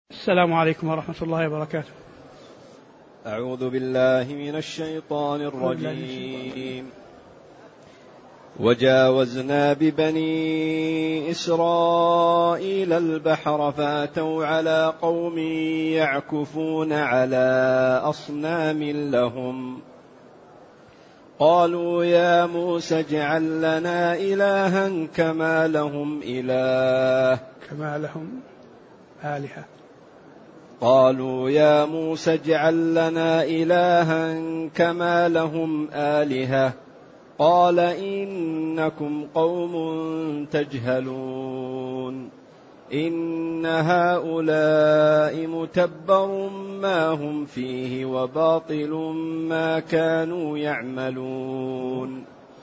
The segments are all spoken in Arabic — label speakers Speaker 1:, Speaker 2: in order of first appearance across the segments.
Speaker 1: السلام عليكم ورحمة الله وبركاته.
Speaker 2: أعوذ بالله من الشيطان الرجيم. وجاوزنا ببني إسرائيل البحر فأتوا على قوم يعكفون على أصنام لهم قالوا يا موسى اجعل لنا إلها كما لهم
Speaker 1: آلهة.
Speaker 2: قالوا يا موسى اجعل لنا إلها كما لهم آلهة قال إنكم قوم تجهلون إن هؤلاء متبر ما هم فيه وباطل ما كانوا يعملون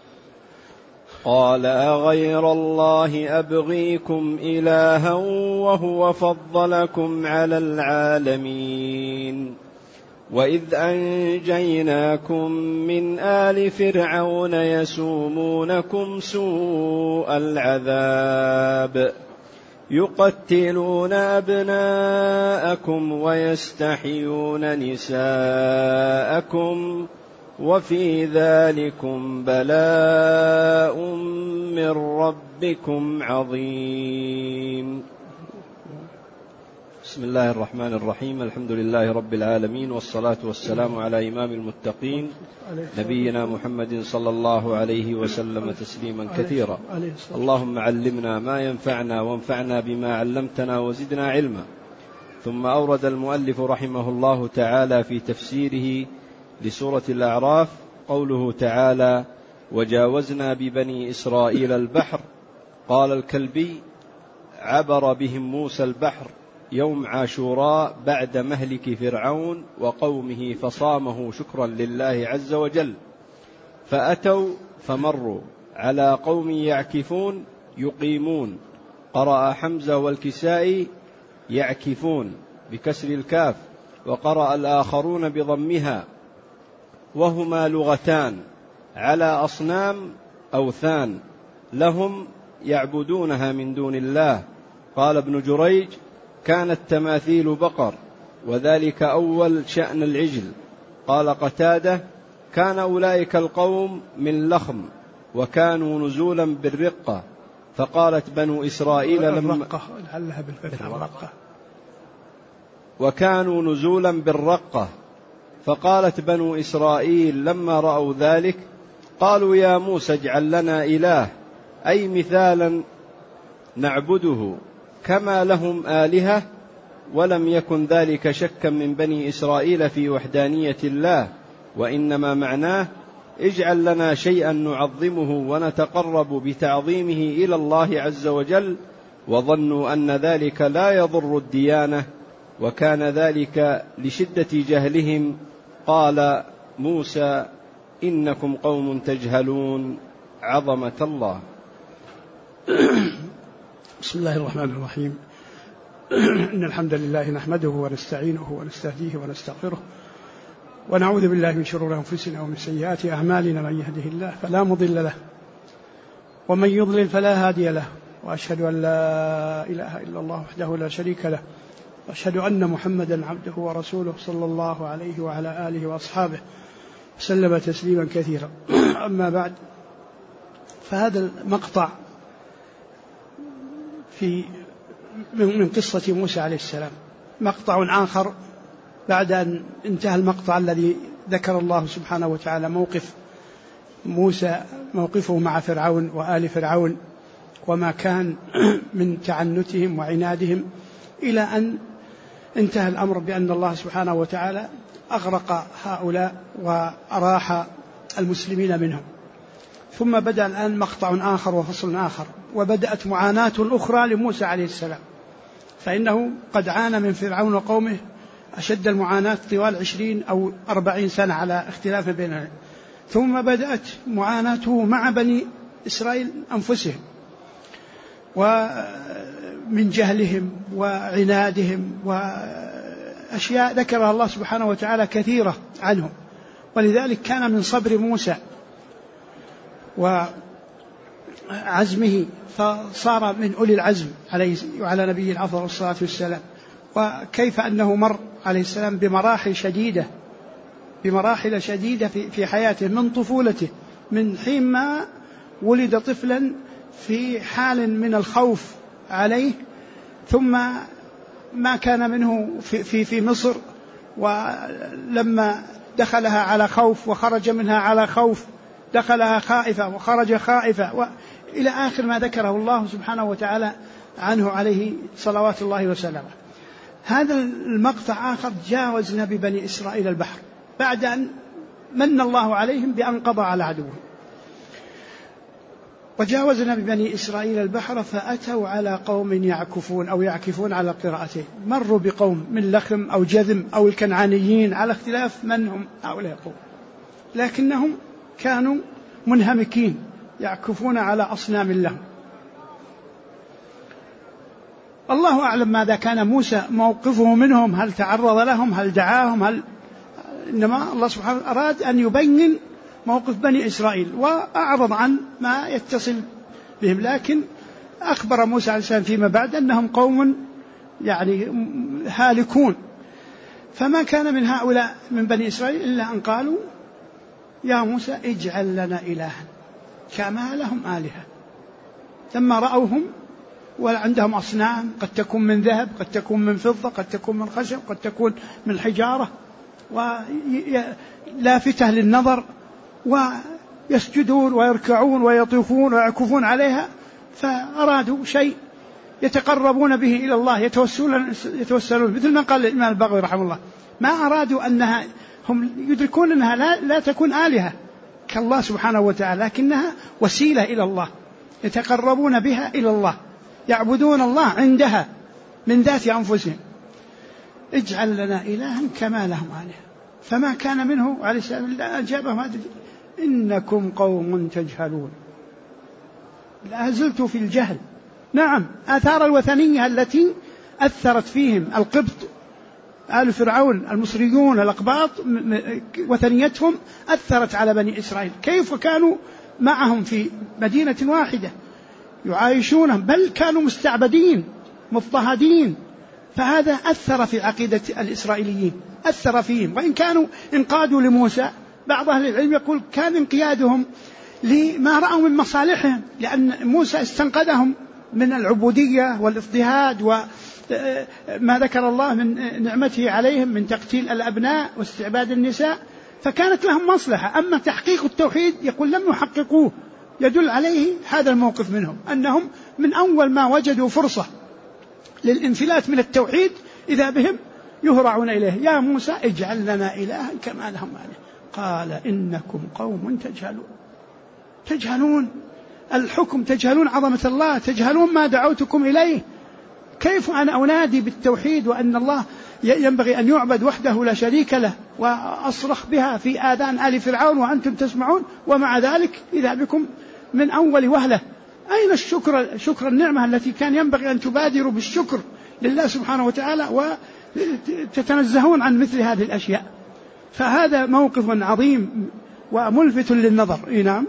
Speaker 2: قال أغير الله أبغيكم إلها وهو فضلكم على العالمين وإذ أنجيناكم من آل فرعون يسومونكم سوء العذاب يقتلون أبناءكم ويستحيون نساءكم وفي ذلكم بلاء من ربكم عظيم. بسم الله الرحمن الرحيم. الحمد لله رب العالمين، والصلاة والسلام على إمام المتقين نبينا محمد صلى الله عليه وسلم تسليما كثيرا. اللهم علمنا ما ينفعنا وانفعنا بما علمتنا وزدنا علما. ثم أورد المؤلف رحمه الله تعالى في تفسيره لسورة الأعراف قوله تعالى وجاوزنا ببني إسرائيل البحر. قال الكلبي عبر بهم موسى البحر يوم عاشوراء بعد مهلك فرعون وقومه فصامه شكرا لله عز وجل، فأتوا فمروا على قوم يعكفون يقيمون. قرأ حمزة والكسائي يعكفون بكسر الكاف، وقرأ الآخرون بضمها، وهما لغتان على أصنام أوثان لهم يعبدونها من دون الله. قال ابن جريج كانت تماثيل بقر، وذلك أول شأن العجل. قال قتادة كان أولئك القوم من لخم وكانوا نزولا بالرقة، فقالت بنو إسرائيل وكانوا نزولا بالرقة، فقالت بنو إسرائيل لما رأوا ذلك قالوا يا موسى اجعل لنا إله، أي مثالا نعبده كما لهم آلهة. ولم يكن ذلك شكا من بني إسرائيل في وحدانية الله، وإنما معناه اجعل لنا شيئا نعظمه ونتقرب بتعظيمه إلى الله عز وجل، وظنوا أن ذلك لا يضر الديانة، وكان ذلك لشدة جهلهم. قال موسى إنكم قوم تجهلون عظمة الله.
Speaker 1: بسم الله الرحمن الرحيم. إن الحمد لله نحمده ونستعينه ونستهديه ونستغفره، ونعوذ بالله من شرور أنفسنا ومن سيئات أعمالنا، من يهده الله فلا مضل له ومن يضلل فلا هادي له، وأشهد أن لا إله إلا الله وحده لا شريك له، وأشهد أن محمدا عبده ورسوله صلى الله عليه وعلى آله وأصحابه وسلم تسليما كثيرا. أما بعد، فهذا المقطع من قصة موسى عليه السلام مقطع آخر بعد أن انتهى المقطع الذي ذكر الله سبحانه وتعالى موقف موسى، موقفه مع فرعون وآل فرعون وما كان من تعنتهم وعنادهم، إلى أن انتهى الأمر بأن الله سبحانه وتعالى أغرق هؤلاء وأراح المسلمين منهم. ثم بدأ الآن مقطع آخر وفصل آخر، وبدأت معاناة أخرى لموسى عليه السلام، فإنه قد عانى من فرعون وقومه أشد المعاناة طوال 20 أو 40 سنة على اختلاف بينهم. ثم بدأت معاناته مع بني إسرائيل أنفسهم، ومن جهلهم وعنادهم وأشياء ذكرها الله سبحانه وتعالى كثيرة عنهم. ولذلك كان من صبر موسى وعزمه فصار من أولي العزم عليه وعلى نبيه الأفضل الصلاة والسلام. وكيف أنه مر عليه السلام بمراحل شديدة في حياته من طفولته، من حين ما ولد طفلا في حال من الخوف عليه، ثم ما كان منه في مصر، ولما دخلها على خوف وخرج منها على خوف، دخلها خائفة وخرج خائفة، إلى آخر ما ذكره الله سبحانه وتعالى عنه عليه صلوات الله وسلامه. هذا المقطع آخر: جاوزنا ببني إسرائيل البحر، بعد أن من الله عليهم بأن قضى على عدوهم. وجاوزنا ببني إسرائيل البحر فأتوا على قوم يعكفون أو يعكفون على قراءته، مروا بقوم من لخم أو جذم أو الكنعانيين، على اختلاف من هم هؤلاء القوم، لكنهم كانوا منهمكين يعكفون على أصنام لهم. الله أعلم ماذا كان موسى موقفه منهم، هل تعرض لهم، هل دعاهم، إنما الله سبحانه أراد أن يبين موقف بني إسرائيل وأعرض عن ما يتصل بهم. لكن أخبر موسى عليه السلام فيما بعد أنهم قوم هالكون. فما كان من هؤلاء من بني إسرائيل إلا أن قالوا: يا موسى اجعل لنا إلها كما لهم آلهة. لما رأوهم وعندهم أصنام، قد تكون من ذهب، قد تكون من فضة، قد تكون من خشب، قد تكون من حجارة، ولافتة للنظر، ويسجدون ويركعون ويطوفون ويعكفون عليها، فأرادوا شيء يتقربون به إلى الله، يتوسلون مثل ما قال الإمام البغوي رحمه الله: ما أرادوا أنها، هم يدركون أنها لا تكون آلهة كالله سبحانه وتعالى، لكنها وسيلة إلى الله، يتقربون بها إلى الله، يعبدون الله عندها من ذات أنفسهم. اجعل لنا إلها كما لهم آلهة. فما كان منه عليه السلام إلا أجابهم: إنكم قوم تجهلون. لا زلت في الجهل. نعم، آثار الوثنية التي أثرت فيهم القبط، آل فرعون، المصريون، الأقباط، وثنيتهم أثرت على بني إسرائيل، كيف كانوا معهم في مدينة واحدة يعايشونهم، بل كانوا مستعبدين مضطهدين. فهذا أثر في عقيدة الإسرائيليين، أثر فيهم، وإن كانوا انقادوا لموسى. بعض أهل العلم يقول كان انقيادهم لما رأوا من مصالحهم، لأن موسى استنقذهم من العبودية والاضطهاد وما ذكر الله من نعمته عليهم من تقتيل الأبناء واستعباد النساء، فكانت لهم مصلحة. أما تحقيق التوحيد يقول لم يحققوه. يدل عليه هذا الموقف منهم، أنهم من أول ما وجدوا فرصة للانفلات من التوحيد إذا بهم يهرعون إليه: يا موسى اجعل لنا إلها كما لهم آلهة. قال: إنكم قوم تجهلون الحكم، تجهلون عظمة الله، تجهلون ما دعوتكم إليه. كيف أنا أنادي بالتوحيد وأن الله ينبغي أن يعبد وحده لا شريك له، وأصرخ بها في آذان آل فرعون وأنتم تسمعون، ومع ذلك إذا بكم من أول وهلة. أين شكر النعمة التي كان ينبغي أن تبادروا بالشكر لله سبحانه وتعالى وتتنزهون عن مثل هذه الأشياء؟ فهذا موقف عظيم وملفت للنظر. نعم.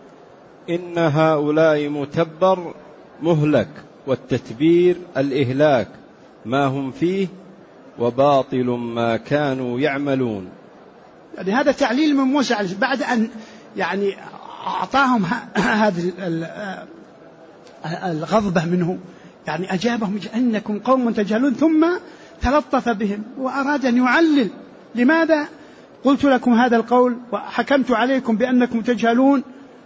Speaker 2: إن هؤلاء متبر مهلك، والتتبير الإهلاك ما هم فيه، وباطل ما كانوا يعملون.
Speaker 1: يعني هذا تعليل من موسى بعد أن أعطاهم هذه الغضبة منه، أجابهم: إنكم قوم تجهلون، ثم تلطف بهم وأراد أن يعلل: لماذا قلت لكم هذا القول وحكمت عليكم بأنكم تجهلون؟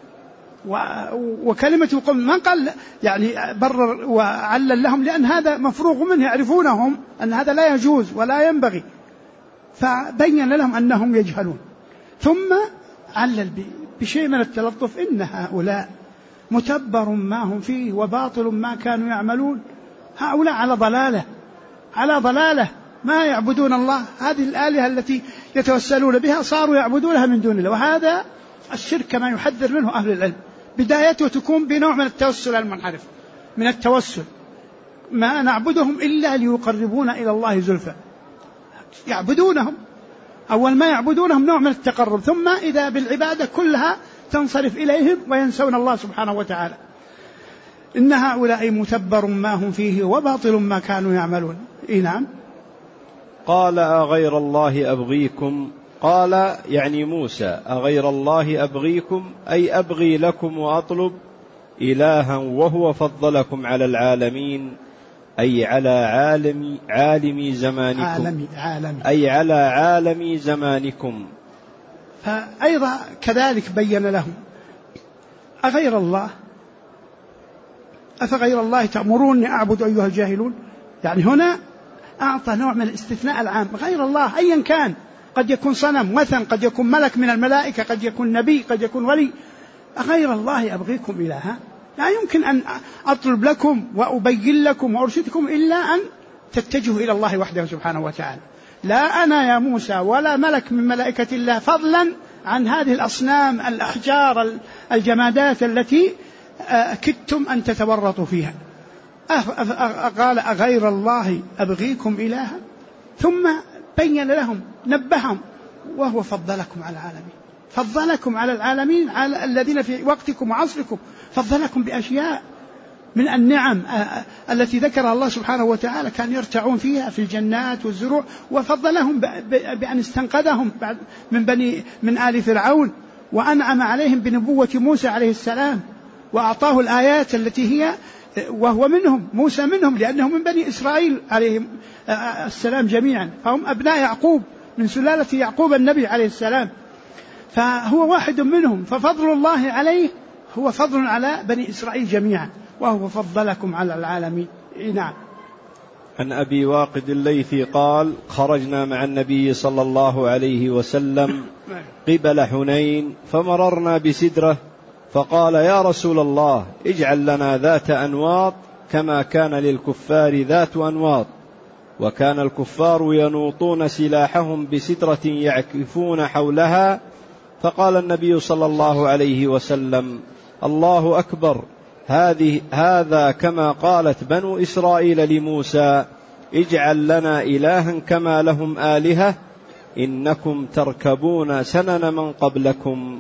Speaker 1: وكلمة القوم ما قال برر وعلل لهم، لأن هذا مفروغ منه، يعرفونهم أن هذا لا يجوز ولا ينبغي، فبين لهم أنهم يجهلون، ثم علل بشيء من التلطف: إن هؤلاء متبر ما هم فيه وباطل ما كانوا يعملون. هؤلاء على ضلالة ما يعبدون الله، هذه الآلهة التي يتوسلون بها صاروا يعبدونها من دون الله. وهذا الشرك كما يحذر منه أهل العلم، بدايته تكون بنوع من التوسل المنحرف، من التوسل: ما نعبدهم إلا ليقربونا إلى الله زلفى. يعبدونهم، أول ما يعبدونهم نوع من التقرب، ثم إذا بالعبادة كلها تنصرف إليهم وينسون الله سبحانه وتعالى. إن هؤلاء متبر ما هم فيه وباطل ما كانوا يعملون. نعم.
Speaker 2: قال أغير الله أبغيكم، قال يعني موسى أغير الله أبغيكم أي أبغي لكم وأطلب إلها وهو فضلكم على العالمين، أي على عالم زمانكم، أي على عالم زمانكم.
Speaker 1: فأيضا كذلك بين لهم أغير الله أفغير الله تأمروني أعبد أيها الجاهلون. يعني هنا أعطى نوع من الاستثناء العام، غير الله أيا كان، قد يكون صنم وثن، قد يكون ملك من الملائكة، قد يكون نبي، قد يكون ولي. أغير الله أبغيكم إلها، لا يمكن أن أطلب لكم وأبين لكم وأرشدكم إلا أن تتجهوا إلى الله وحده سبحانه وتعالى. لا أنا يا موسى ولا ملك من ملائكة الله، فضلا عن هذه الأصنام الأحجار الجمادات التي كدتم أن تتورطوا فيها. قال أغير الله أبغيكم إلها، ثم بين لهم نبههم وهو فضلكم على العالمين، فضلكم على العالمين، على الذين في وقتكم وعصركم، فضلكم بأشياء من النعم التي ذكرها الله سبحانه وتعالى كان يرتعون فيها في الجنات والزروع، وفضلهم بأن استنقذهم من آل فرعون، وأنعم عليهم بنبوة موسى عليه السلام، وأعطاه الآيات التي هي وهو منهم، موسى منهم، لأنه من بني إسرائيل عليهم السلام جميعا، فهم أبناء يعقوب من سلالة يعقوب النبي عليه السلام، فهو واحد منهم، ففضل الله عليه هو فضل على بني إسرائيل جميعا، وهو فضلكم على العالمين. نعم.
Speaker 2: عن أبي واقد الليثي قال: خرجنا مع النبي صلى الله عليه وسلم قبل حنين، فمررنا بسدرة، فقال: يا رسول الله اجعل لنا ذات أنواط كما كان للكفار ذات أنواط. وكان الكفار ينوطون سلاحهم بسدرة يعكفون حولها. فقال النبي صلى الله عليه وسلم: الله أكبر، هذا كما قالت بنو إسرائيل لموسى: اجعل لنا إلها كما لهم آلهة، إنكم تركبون سنن من قبلكم.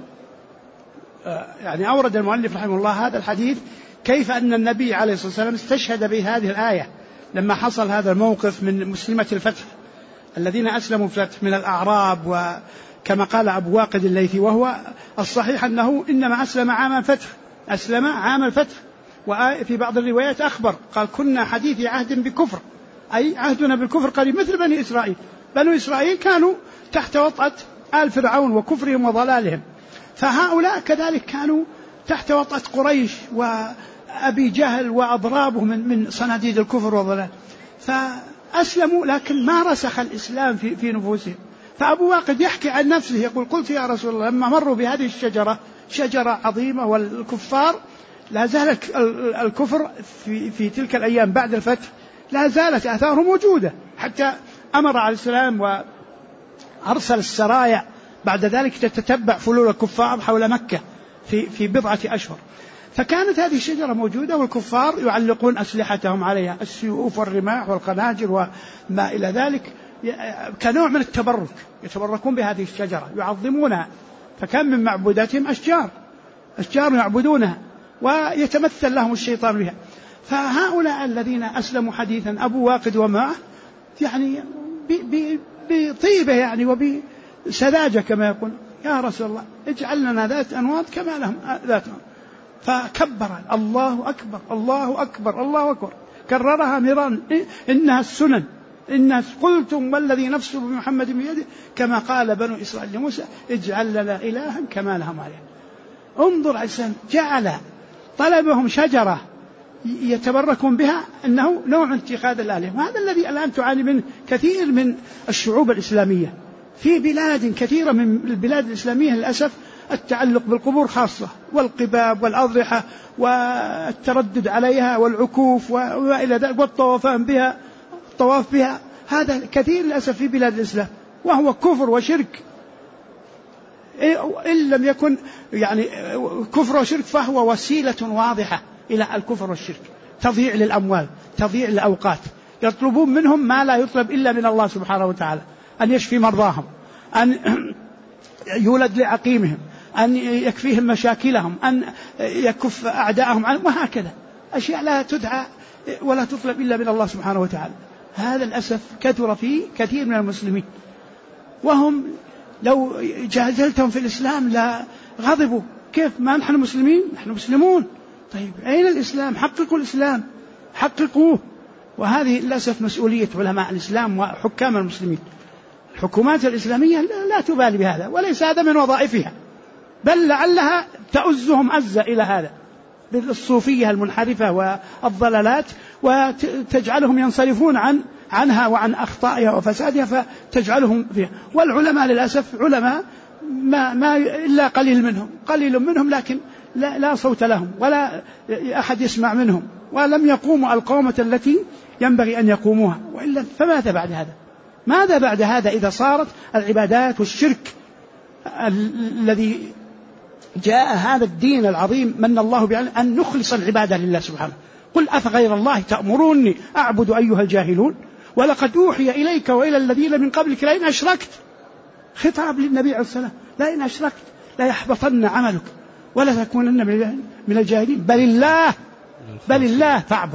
Speaker 1: يعني أورد المؤلف رحمه الله هذا الحديث كيف أن النبي عليه الصلاة والسلام استشهد بهذه الآية لما حصل هذا الموقف من مسلمة الفتح الذين أسلموا الفتح من الأعراب، وكما قال أبو واقد الليثي، وهو الصحيح أنه إنما أسلم عام الفتح، أسلم عام الفتح، وفي بعض الروايات أخبر قال: كنا حديث عهد بكفر، أي عهدنا بالكفر قريب مثل بني إسرائيل. بنو إسرائيل كانوا تحت وطأة آل فرعون وكفرهم وضلالهم، فهؤلاء كذلك كانوا تحت وطأة قريش وأبي جهل وأضرابه من صناديد الكفر والضلال، فأسلموا لكن ما رسخ الإسلام في نفوسهم. فأبو واقد يحكي عن نفسه يقول: قلت يا رسول الله لما مروا بهذه الشجرة، شجرة عظيمة، والكفار لا زال الكفر في تلك الأيام بعد الفتح لا زالت آثاره موجودة، حتى أمر عليه السلام وأرسل السرايا بعد ذلك تتتبع فلول الكفار حول مكة في بضعة أشهر. فكانت هذه الشجرة موجودة، والكفار يعلقون أسلحتهم عليها، السيوف والرماح والخناجر وما إلى ذلك، كنوع من التبرك، يتبركون بهذه الشجرة يعظمونها. فكان من معبوداتهم أشجار يعبدونها ويتمثل لهم الشيطان بها. فهؤلاء الذين أسلموا حديثا أبو واقد ومعه يعني بطيبة يعني وبسذاجة كما يقول: يا رسول الله اجعل لنا ذات أنواط كما لهم ذات أنواط. فكبر: الله أكبر، الله أكبر، الله أكبر، كررها مرارا: إنها السنن، إن قلتم والذي نفسه بمحمد بيده كما قال بنو إسرائيل لموسى: اجعل لنا إلها كما لهم آلهة. انظر عشان جعل طلبهم شجرة يتبركون بها أنه نوع من اتخاذ الآلهة. وهذا الذي الآن تعاني منه كثير من الشعوب الإسلامية في بلاد كثيرة من البلاد الإسلامية للأسف، التعلق بالقبور خاصة، والقباب والأضرحة والتردد عليها والعكوف وإلى ذلك، والطواف بها، هذا كثير للأسف في بلاد الإسلام، وهو كفر وشرك. إن لم يكن يعني كفر وشرك فهو وسيلة واضحة إلى الكفر والشرك، تضييع للأموال، تضييع للأوقات. يطلبون منهم ما لا يطلب إلا من الله سبحانه وتعالى: أن يشفي مرضاهم، أن يولد لعقيمهم، أن يكفيهم مشاكلهم، أن يكف أعداءهم عنهم، وهكذا أشياء لا تدعى ولا تطلب إلا من الله سبحانه وتعالى. هذا الأسف كثر في كثير من المسلمين، وهم لو جادلتهم في الإسلام لا غضبوا. كيف ما نحن مسلمين؟ نحن مسلمون. طيب أين الإسلام؟ حققوا الإسلام، حققوه. وهذه للأسف مسؤولية علماء الإسلام وحكام المسلمين. الحكومات الإسلامية لا تبالي بهذا، وليس هذا من وظائفها، بل لعلها تؤزهم أزة إلى هذا بالصوفية المنحرفة والضلالات، وتجعلهم ينصرفون عنها وعن أخطائها وفسادها، فتجعلهم فيها. والعلماء للأسف علماء ما إلا قليل منهم لكن لا صوت لهم ولا أحد يسمع منهم، ولم يقوموا القومة التي ينبغي أن يقوموها. وإلا فماذا بعد هذا؟ ماذا بعد هذا إذا صارت العبادات والشرك الذي جاء هذا الدين العظيم من الله بعلم أن نخلص العبادة لله سبحانه. قل أفغير الله تأمروني أعبد أيها الجاهلون ولقد أوحي إليك وإلى الذين من قبلك لئن أشركت. خطاب للنبي عليه الصلاة والسلام، لئن أشركت لا يحبطن عملك ولا تكونن من الجاهلين بل الله فاعبد.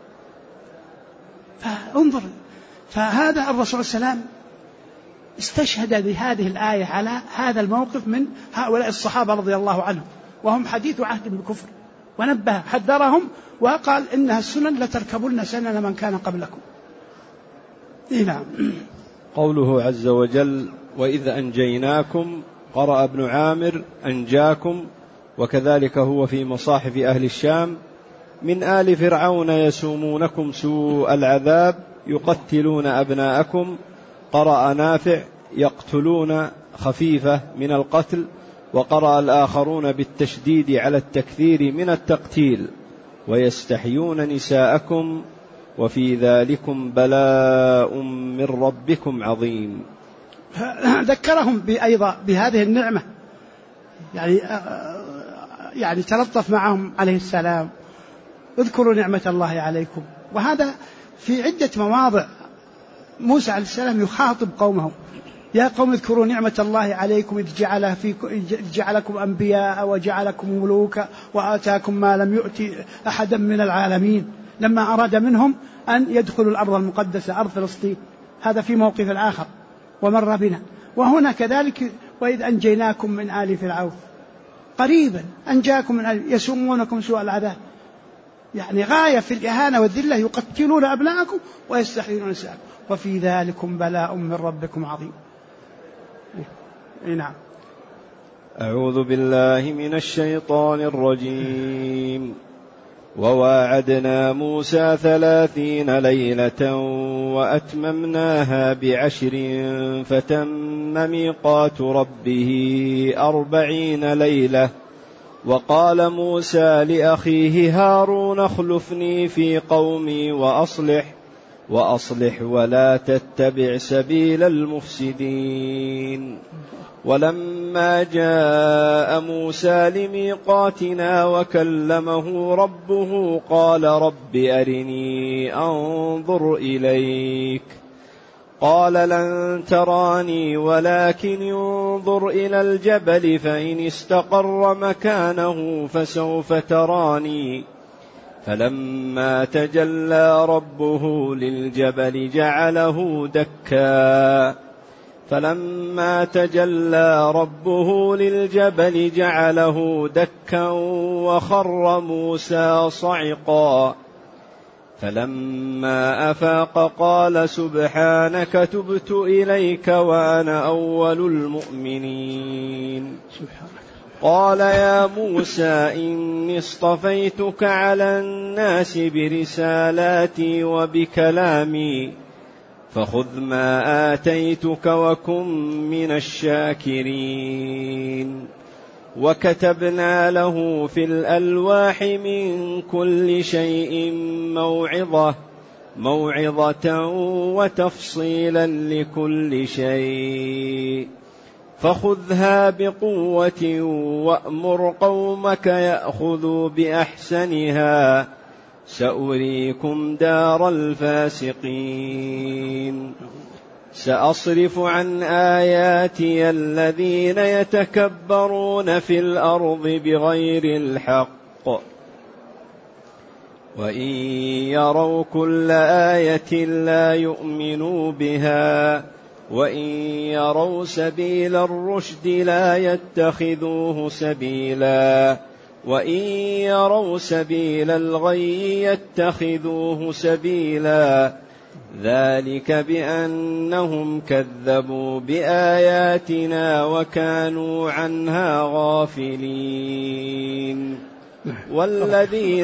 Speaker 1: فانظر، فهذا الرسول صلى الله عليه وسلم استشهد بهذه الآية على هذا الموقف من هؤلاء الصحابة رضي الله عنهم، وهم حديث عهد بالكفر، ونبه حذرهم وقال إنها السنن لتركبن سنن من كان قبلكم. نعم.
Speaker 2: قوله عز وجل وإذ أنجيناكم، قرأ ابن عامر أنجاكم، وكذلك هو في مصاحف أهل الشام، من آل فرعون يسومونكم سوء العذاب يقتلون أبناءكم. قرأ نافع يقتلون خفيفة من القتل، وقرأ الآخرون بالتشديد على التكثير من التقتيل، ويستحيون نساءكم وفي ذلكم بلاء من ربكم عظيم.
Speaker 1: ذكرهم أيضا بهذه النعمة، يعني تلطف معهم عليه السلام، اذكروا نعمة الله عليكم. وهذا في عدة مواضع موسى عليه السلام يخاطب قومه: يا قوم اذكروا نعمة الله عليكم إذ جعلكم أنبياء وجعلكم ملوكا وآتاكم ما لم يؤت أحدا من العالمين، لما أراد منهم أن يدخلوا الأرض المقدسة أرض فلسطين. هذا في موقف آخر ومر بنا. وهنا كذلك وإذ أنجيناكم من آل فرعون، قريبا أنجاكم من آل يسومونكم سوء العذاب، يعني غاية في الإهانة والذلة، يقتلون أبناءكم ويستحيون نساءكم وفي ذلكم بلاء من ربكم عظيم. نعم.
Speaker 2: أعوذ بالله من الشيطان الرجيم. وواعدنا موسى 30 ليلة وأتممناها ب10 فتم ميقات ربه 40 ليلة. وقال موسى لأخيه هارون اخلفني في قومي وأصلح ولا تتبع سبيل المفسدين. ولما جاء موسى لميقاتنا وكلمه ربه قال رب أرني أنظر إليك. قال لن تراني ولكن انظر إلى الجبل فإن استقر مكانه فسوف تراني. فلما تجلى ربه للجبل جعله دكا وخر موسى صعقا. فلما أفاق قال سبحانك تبت إليك وأنا أول المؤمنين. قال يا موسى إني اصطفيتك على الناس برسالاتي وبكلامي فخذ ما آتيتك وكن من الشاكرين. وكتبنا له في الألواح من كل شيء موعظة وتفصيلا لكل شيء فخذها بقوة وأمر قومك يأخذوا بأحسنها سأريكم دار الفاسقين. سأصرف عن آياتي الذين يتكبرون في الأرض بغير الحق وإن يروا كل آية لا يؤمنوا بها وإن يروا سبيل الرشد لا يتخذوه سبيلا وإن يروا سبيل الغي يتخذوه سبيلا ذلك بأنهم كذبوا بآياتنا وكانوا عنها غافلين. والذين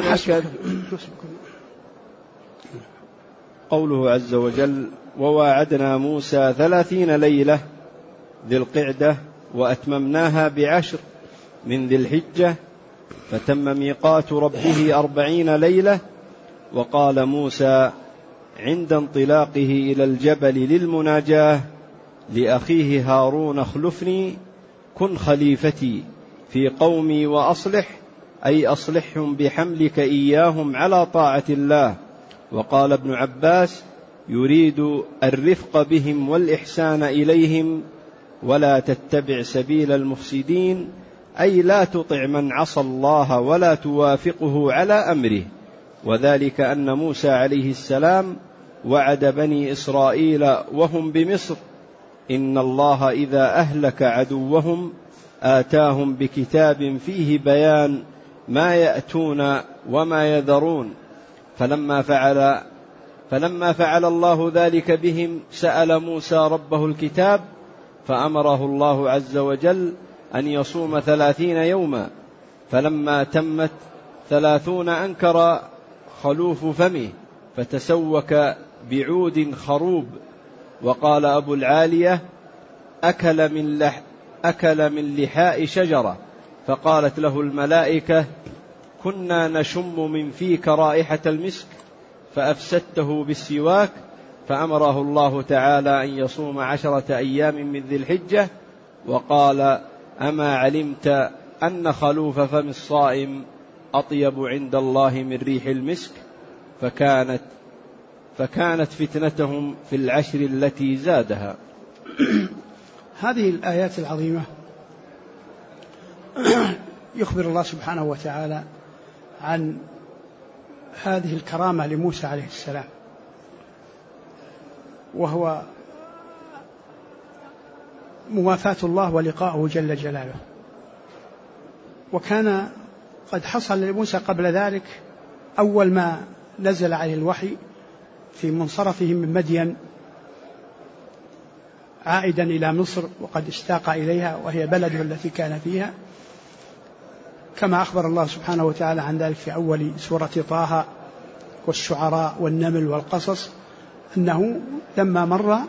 Speaker 2: قوله عز وجل: وواعدنا موسى 30 ليلة ذي القعدة وأتممناها ب10 من ذي الحجة فتم ميقات ربه 40 ليلة. وقال موسى عند انطلاقه إلى الجبل للمناجاة لأخيه هارون: اخلفني كن خليفتي في قومي وأصلح، أي أصلحهم بحملك إياهم على طاعة الله. وقال ابن عباس: يريد الرفق بهم والإحسان إليهم ولا تتبع سبيل المفسدين، أي لا تطع من عصى الله ولا توافقه على أمره. وذلك أن موسى عليه السلام وعد بني إسرائيل وهم بمصر: إن الله إذا أهلك عدوهم آتاهم بكتاب فيه بيان ما يأتون وما يذرون. فلما فعل الله ذلك بهم سأل موسى ربه الكتاب، فأمره الله عز وجل أن يصوم 30 يوما، فلما تمت 30 أنكر خلوف فمه فتسوك بعود خروب. وقال أبو العالية: أكل من لحاء شجرة، فقالت له الملائكة: كنا نشم من فيك رائحة المسك فأفسدته بالسواك. فأمره الله تعالى أن يصوم 10 أيام من ذي الحجة. وقال: أما علمت أن خلوف فم الصائم أطيب عند الله من ريح المسك؟ فكانت فتنتهم في 10 التي زادها.
Speaker 1: هذه الآيات العظيمة يخبر الله سبحانه وتعالى عن هذه الكرامة لموسى عليه السلام، وهو موافاة الله ولقاؤه جل جلاله. وكان قد حصل لموسى قبل ذلك أول ما نزل عليه الوحي في منصرفهم من مدين عائدا إلى مصر، وقد اشتاق إليها وهي بلده التي كان فيها، كما أخبر الله سبحانه وتعالى عن ذلك في أول سورة طه والشعراء والنمل والقصص، أنه لما مر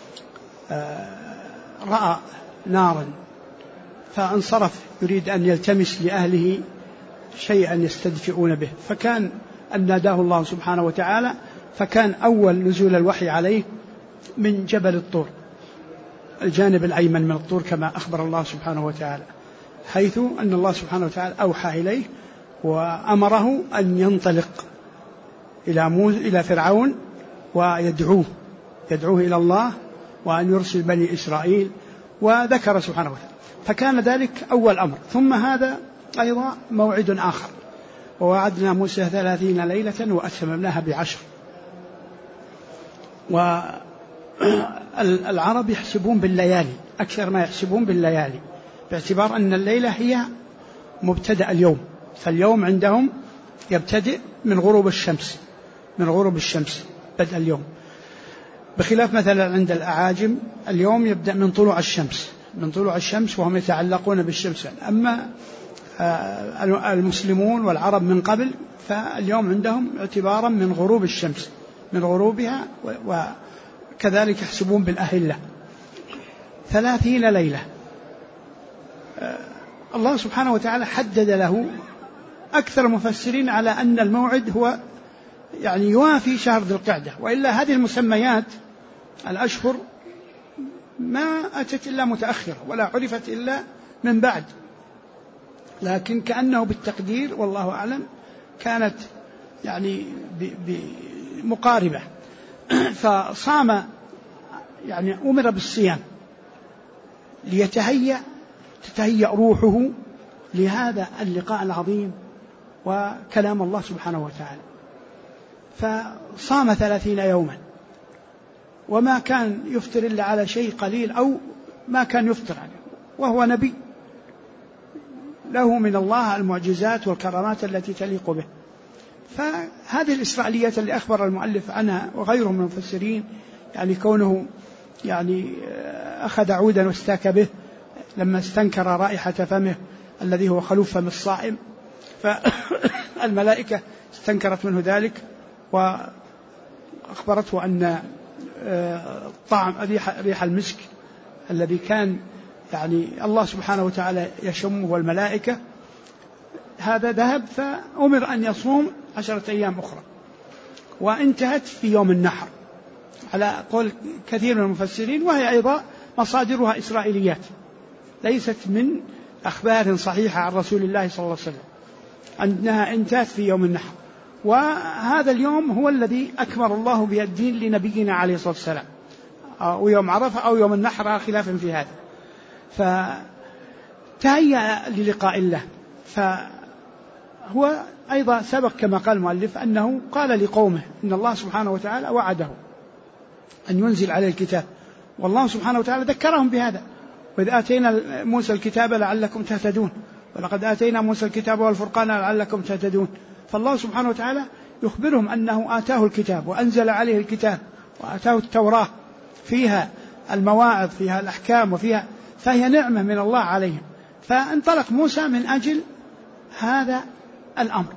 Speaker 1: رأى نارا فانصرف يريد أن يلتمس لأهله شيئا يستدفئون به، فكان أن ناداه الله سبحانه وتعالى، فكان أول نزول الوحي عليه من جبل الطور، الجانب الأيمن من الطور، كما أخبر الله سبحانه وتعالى، حيث أن الله سبحانه وتعالى أوحى إليه وأمره أن ينطلق إلى فرعون ويدعوه إلى الله، وأن يرسل بني إسرائيل، وذكر سبحانه وتعالى. فكان ذلك أول أمر. ثم هذا أيضا موعد آخر: ووعدنا موسى 30 ليلة وأتممناها ب10. والعرب يحسبون بالليالي أكثر ما يحسبون بالليالي، باعتبار أن الليلة هي مبتدأ اليوم، فاليوم عندهم يبتدئ من غروب الشمس بدء اليوم، بخلاف مثلا عند الأعاجم اليوم يبدأ من طلوع الشمس وهم يتعلقون بالشمس. أما المسلمون والعرب من قبل فاليوم عندهم اعتبارا من غروب الشمس، من غروبها، وكذلك يحسبون بالأهلة. 30 ليلة الله سبحانه وتعالى حدد له. أكثر المفسرين على أن الموعد هو يعني يوافي شهر ذي القعدة، وإلا هذه المسميات الأشهر ما أتت إلا متأخرة ولا عرفت إلا من بعد، لكن كأنه بالتقدير والله أعلم كانت يعني مقاربة. فصام، يعني أمر بالصيام تتهيأ روحه لهذا اللقاء العظيم وكلام الله سبحانه وتعالى. فصام 30 يوما، وما كان يفطر إلا على شيء قليل أو ما كان يفطر عليه، وهو نبي له من الله المعجزات والكرامات التي تليق به. فهذه الإسرائيليات اللي أخبر المؤلف عنها وغيرهم من المفسرين، يعني كونه يعني أخذ عودا واستاك به لما استنكر رائحة فمه الذي هو خلوف فم الصائم، فالملائكة استنكرت منه ذلك وأخبرته أن طعم ريح المسك الذي كان يعني الله سبحانه وتعالى يشمه والملائكة هذا ذهب، فأمر أن يصوم 10 أيام أخرى، وانتهت في يوم النحر على قول كثير من المفسرين، وهي أيضا مصادرها إسرائيليات ليست من أخبار صحيحة عن رسول الله صلى الله عليه وسلم أنها انتهت في يوم النحر. وهذا اليوم هو الذي أكمل الله به الدين لنبينا عليه الصلاة والسلام، أو يوم عرفة أو يوم النحر على خلاف في هذا. فتهيأ للقاء الله، فهو أيضا سبق كما قال المؤلف أنه قال لقومه إن الله سبحانه وتعالى وعده أن ينزل عليه الكتاب، والله سبحانه وتعالى ذكرهم بهذا: وإذ آتينا موسى الكتاب لعلكم تهتدون، ولقد آتينا موسى الكتاب والفرقان لعلكم تهتدون. فالله سبحانه وتعالى يخبرهم أنه آتاه الكتاب وأنزل عليه الكتاب وآتاه التوراة فيها المواعظ فيها الأحكام فهي نعمة من الله عليهم. فانطلق موسى من أجل هذا الأمر.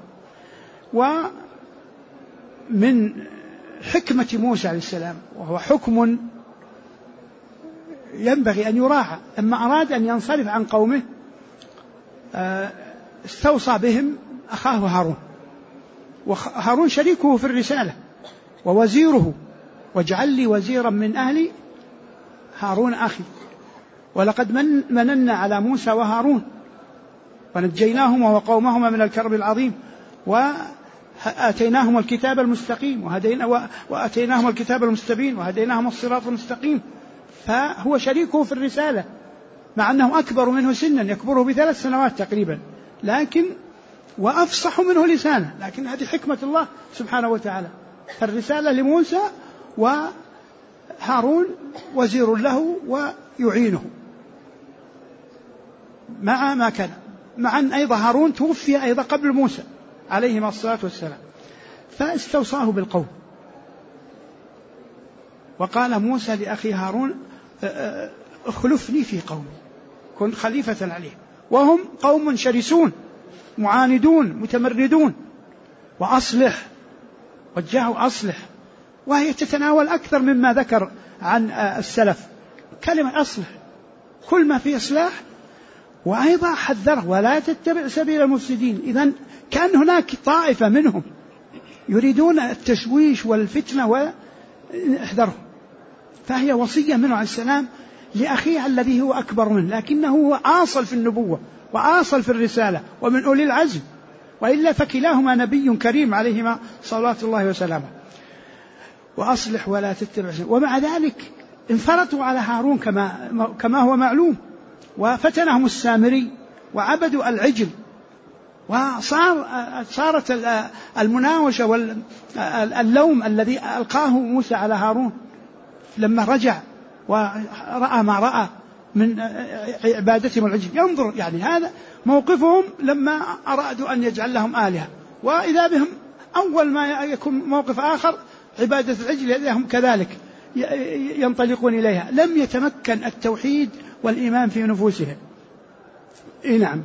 Speaker 1: ومن حكمة موسى عليه السلام، وهو حكم ينبغي أن يراعى، لما أراد أن ينصرف عن قومه استوصى بهم أخاه هارون، وهارون شريكه في الرسالة ووزيره: واجعل لي وزيرا من أهلي هارون أخي، ولقد مننا على موسى وهارون ونجيناهما وقومهما من الكرب العظيم وآتيناهما الكتاب المستقيم وآتيناهما الكتاب المستبين وهديناهما الصراط المستقيم. فهو شريكه في الرسالة، مع أنه أكبر منه سنا، يكبره ب3 سنوات تقريبا، لكن وأفصح منه لسانا، لكن هذه حكمة الله سبحانه وتعالى. فالرسالة لموسى وهارون وزير له ويعينه مع ما كان، مع أن أيضا هارون توفي أيضا قبل موسى عليهما الصلاة والسلام. فاستوصاه بالقوم، وقال موسى لأخي هارون: اخلفني في قومي، كن خليفة عليه، وهم قوم شرسون معاندون متمردون، وأصلح، وجهه أصلح، وهي تتناول أكثر مما ذكر عن السلف كلمة أصلح، كل ما فيه إصلاح. وأيضا حذره: ولا تتبع سبيل المفسدين. إذن كان هناك طائفة منهم يريدون التشويش والفتنة واحذرهم. فهي وصية منه عليه السلام لأخيه الذي هو أكبر منه، لكنه هو آصل في النبوة وآصل في الرسالة ومن أولي العزم، وإلا فكلاهما نبي كريم عليهما صلوات الله وسلامه. وأصلح ولا تتبع. ومع ذلك انفرطوا على هارون كما هو معلوم، وفتنهم السامري وعبدوا العجل، وصارت المناوشة واللوم الذي ألقاه موسى على هارون لما رجع ورأى ما رأى من عبادتهم العجل. ينظر يعني هذا موقفهم لما أرادوا أن يجعل لهم آلهة، وإذا بهم أول ما يكون موقف آخر عبادة العجل إذا هم كذلك ينطلقون إليها. لم يتمكن التوحيد والإيمان في نفوسهم. نعم.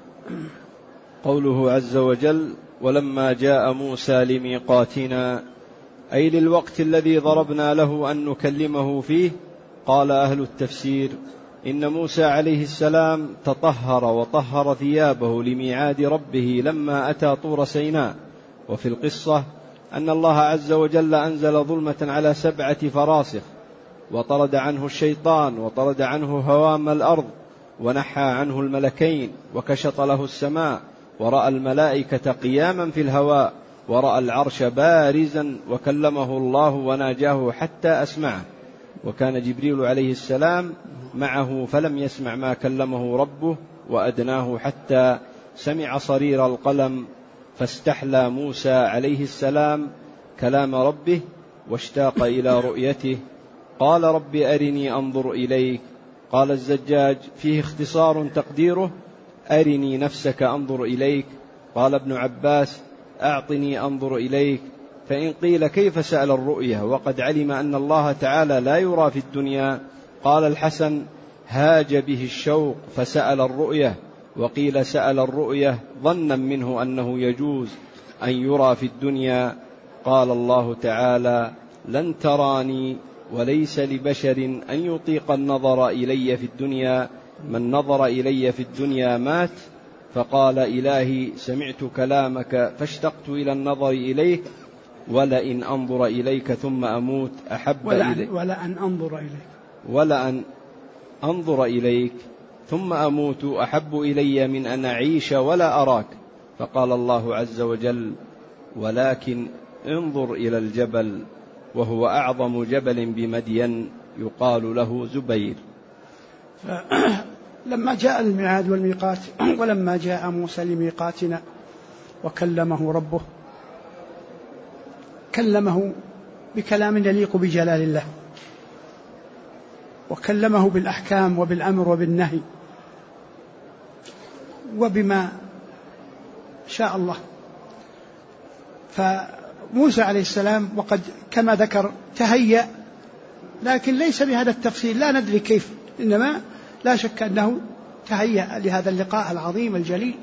Speaker 2: قوله عز وجل: ولما جاء موسى لميقاتنا، أي للوقت الذي ضربنا له أن نكلمه فيه. قال أهل التفسير: إن موسى عليه السلام تطهر وطهر ثيابه لميعاد ربه لما أتى طور سيناء. وفي القصة أن الله عز وجل أنزل ظلمة على 7 فراسخ، وطرد عنه الشيطان، وطرد عنه هوام الأرض، ونحى عنه الملكين، وكشط له السماء، ورأى الملائكة قياما في الهواء، ورأى العرش بارزا، وكلمه الله وناجاه حتى أسمعه. وكان جبريل عليه السلام معه فلم يسمع ما كلمه ربه، وأدناه حتى سمع صرير القلم، فاستحلى موسى عليه السلام كلام ربه واشتاق إلى رؤيته. قال رب أرني أنظر إليك. قال الزجاج: فيه اختصار تقديره: أرني نفسك أنظر إليك. قال ابن عباس: أعطني أنظر إليك. فإن قيل كيف سأل الرؤية وقد علم أن الله تعالى لا يرى في الدنيا؟ قال الحسن: هاج به الشوق فسأل الرؤية. وقيل سأل الرؤية ظنا منه أنه يجوز أن يرى في الدنيا. قال الله تعالى: لن تراني وليس لبشر أن يطيق النظر إلي في الدنيا، من نظر إلي في الدنيا مات. فقال: إلهي سمعت كلامك فاشتقت إلى النظر إليك، ولئن أنظر إليك ثم أموت أحب إليك، ولأن أنظر إليك ثم أموت أحب إلي من أن أعيش ولا أراك. فقال الله عز وجل: ولكن انظر إلى الجبل وهو أعظم جبل بمدين يقال له زبير.
Speaker 1: لما جاء الميعاد والميقات، ولما جاء موسى لميقاتنا وكلمه ربه، كلمه بكلام يليق بجلال الله، وكلمه بالأحكام وبالأمر وبالنهي وبما شاء الله. فموسى عليه السلام وقد كما ذكر تهيأ، لكن ليس بهذا التفصيل، لا ندري كيف، إنما لا شك أنه تهيأ لهذا اللقاء العظيم الجليل.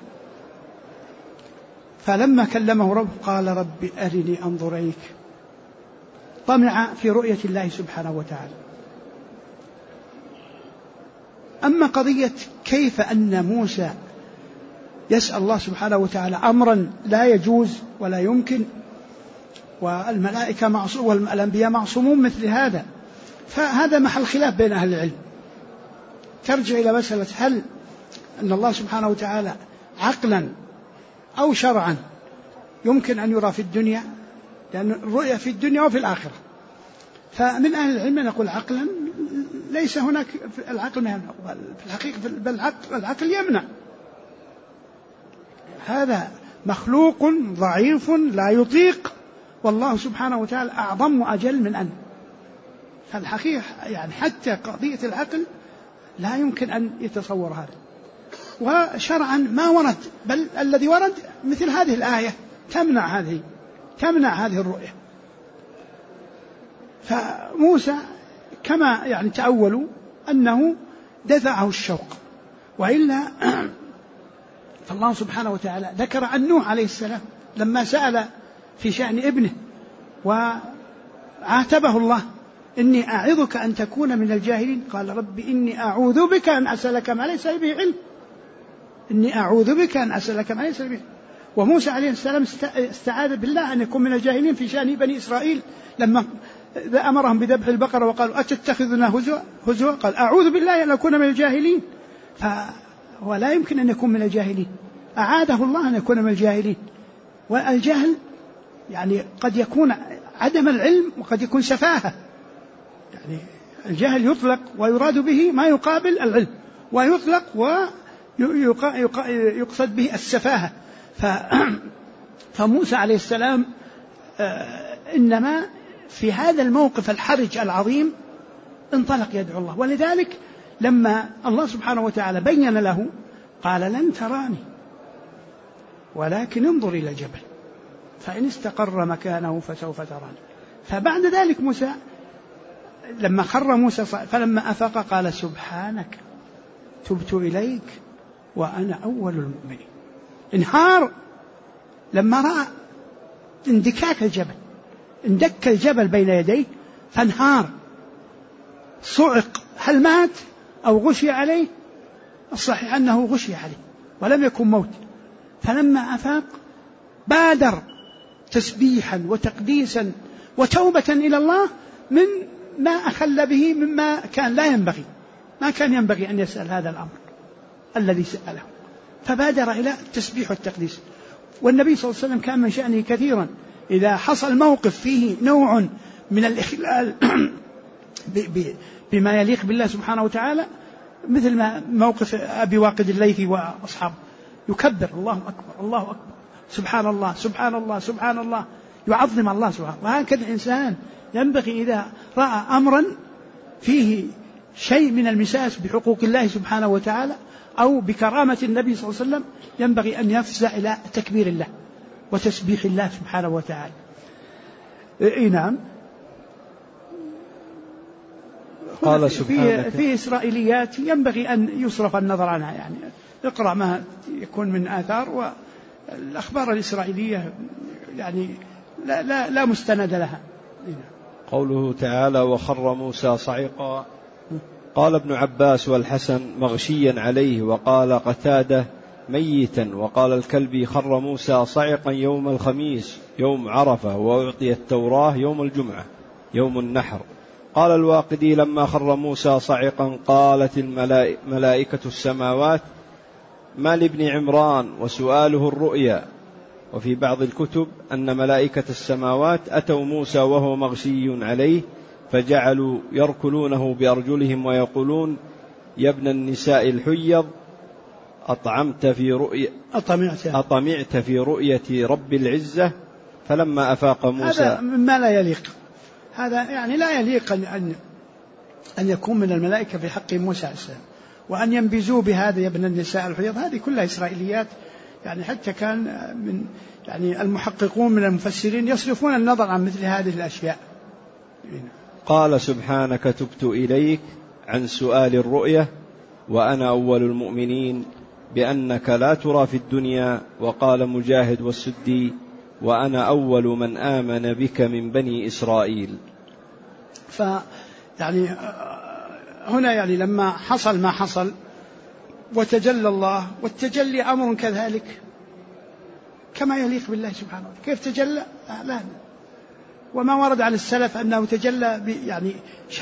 Speaker 1: فلما كلمه رب قال: رب أرني أنظر إليك، طمع في رؤية الله سبحانه وتعالى. أما قضية كيف أن موسى يسأل الله سبحانه وتعالى أمرا لا يجوز ولا يمكن، والملائكة معصوم والأنبياء معصومون مثل هذا، فهذا محل خلاف بين أهل العلم. ترجع إلى مسألة هل أن الله سبحانه وتعالى عقلا أو شرعا يمكن أن يرى في الدنيا، لأن الرؤية في الدنيا وفي الآخرة. فمن أهل العلم نقول عقلا ليس هناك، العقل في الحقيقة بل العقل يمنع، هذا مخلوق ضعيف لا يطيق، والله سبحانه وتعالى أعظم وأجل من أن. فالحقيقة يعني حتى قضية العقل لا يمكن أن يتصور هذا، وشرعا ما ورد، بل الذي ورد مثل هذه الآية تمنع هذه الرؤية. فموسى كما يعني تأولوا أنه دفعه الشوق، وإلا فالله سبحانه وتعالى ذكر عن نوح عليه السلام لما سأل في شأن ابنه وعاتبه الله: إني أعظك أن تكون من الجاهلين. قال: رب إني أعوذ بك أن أسألك ما ليس لي به علم، إني أعوذ بك أن أسألك ما ليس لي به علم. وموسى عليه السلام استعاذ بالله أن يكون من الجاهلين في شأن بني إسرائيل لما أمرهم بذبح البقرة وقالوا: أتتخذنا هزوا؟ قال: أعوذ بالله أن أكون من الجاهلين. فهو لا يمكن أن يكون من الجاهلين، أعاذه الله أن يكون من الجاهلين. والجهل يعني قد يكون عدم العلم وقد يكون سفاهة، يعني الجهل يطلق ويراد به ما يقابل العلم، ويطلق ويقصد به السفاهة. فموسى عليه السلام إنما في هذا الموقف الحرج العظيم انطلق يدعو الله، ولذلك لما الله سبحانه وتعالى بين له قال: لن تراني ولكن انظر إلى الجبل فإن استقر مكانه فسوف تراني. فبعد ذلك موسى لما خر موسى فلما أفاق قال: سبحانك تبت إليك وأنا أول المؤمنين. انهار لما رأى اندكاك الجبل، اندك الجبل بين يديه فانهار، صعق. هل مات أو غشي عليه؟ الصحيح أنه غشي عليه ولم يكن موت. فلما أفاق بادر تسبيحا وتقديسا وتوبة إلى الله من ما أخل به مما كان لا ينبغي، ما كان ينبغي أن يسأل هذا الأمر الذي سأله، فبادر إلى التسبيح والتقديس. والنبي صلى الله عليه وسلم كان من شأنه كثيرا إذا حصل موقف فيه نوع من الإخلال بما يليق بالله سبحانه وتعالى، مثل ما موقف أبي واقد الليثي وأصحابه، يكبر: الله أكبر الله أكبر، سبحان الله سبحان الله سبحان الله، يعظم الله سبحانه. وهكذا الإنسان ينبغي إذا رأى أمرا فيه شيء من المساس بحقوق الله سبحانه وتعالى أو بكرامة النبي صلى الله عليه وسلم ينبغي أن يفزع إلى تكبير الله وتسبيح الله سبحانه وتعالى. نعم.
Speaker 2: قال سبحانه
Speaker 1: في إسرائيليات ينبغي أن يصرف النظر عنها، يعني اقرأ ما يكون من آثار، والأخبار الإسرائيلية يعني لا مستند لها.
Speaker 2: قوله تعالى وخر موسى صعقا، قال ابن عباس والحسن مغشيا عليه، وقال قتادة ميتا، وقال الكلبي خر موسى صعقا يوم الخميس يوم عرفة، وأعطي التوراة يوم الجمعة يوم النحر. قال الواقدي لما خر موسى صعقا قالت ملائكة السماوات ما لابن عمران وسؤاله الرؤيا. وفي بعض الكتب أن ملائكة السماوات أتوا موسى وهو مغشي عليه فجعلوا يركلونه بأرجلهم ويقولون يا ابن النساء الحيض أطمعت في رؤية رب العزة. فلما أفاق موسى،
Speaker 1: هذا مما لا يليق، هذا يعني لا يليق أن يكون من الملائكة في حق موسى عليه السلام، وأن ينبذوا بهذا يا ابن النساء الحيض. هذه كلها إسرائيليات، يعني حتى كان من يعني المحققون من المفسرين يصرفون النظر عن مثل هذه الأشياء.
Speaker 2: قال سبحانك تبت إليك عن سؤال الرؤية وأنا أول المؤمنين بأنك لا ترى في الدنيا. وقال مجاهد والسدي وأنا أول من آمن بك من بني إسرائيل.
Speaker 1: يعني هنا يعني لما حصل ما حصل وتجلى الله، والتجلي أمر كذلك كما يليق بالله سبحانه وتعالى. كيف تجلى؟ لا. وما ورد عن السلف أنه تجلى يعني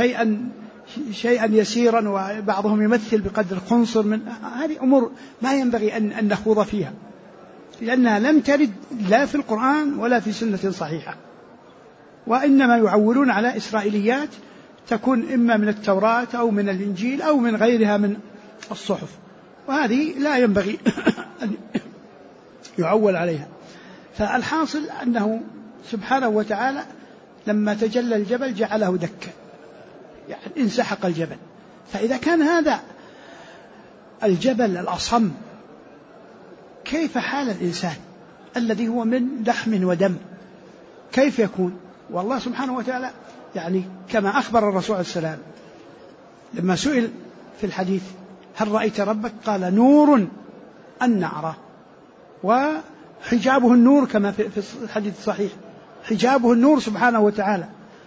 Speaker 1: شيئا يسيرا، وبعضهم يمثل بقدر قنصر من هذه أمور ما ينبغي أن نخوض فيها، لأنها لم ترد لا في القرآن ولا في سنة صحيحة، وإنما يعولون على إسرائيليات تكون إما من التوراة أو من الإنجيل أو من غيرها من الصحف، وهذه لا ينبغي أن يعول عليها. فالحاصل أنه سبحانه وتعالى لما تجلى الجبل جعله دكا، يعني انسحق الجبل. فإذا كان هذا الجبل الأصم، كيف حال الإنسان الذي هو من لحم ودم؟ كيف يكون؟ والله سبحانه وتعالى يعني كما أخبر الرسول عليه السلام لما سئل في الحديث هل رأيت ربك؟ قال نور أن أراه، وحجابه النور كما في الحديث الصحيح، حجابه النور سبحانه وتعالى،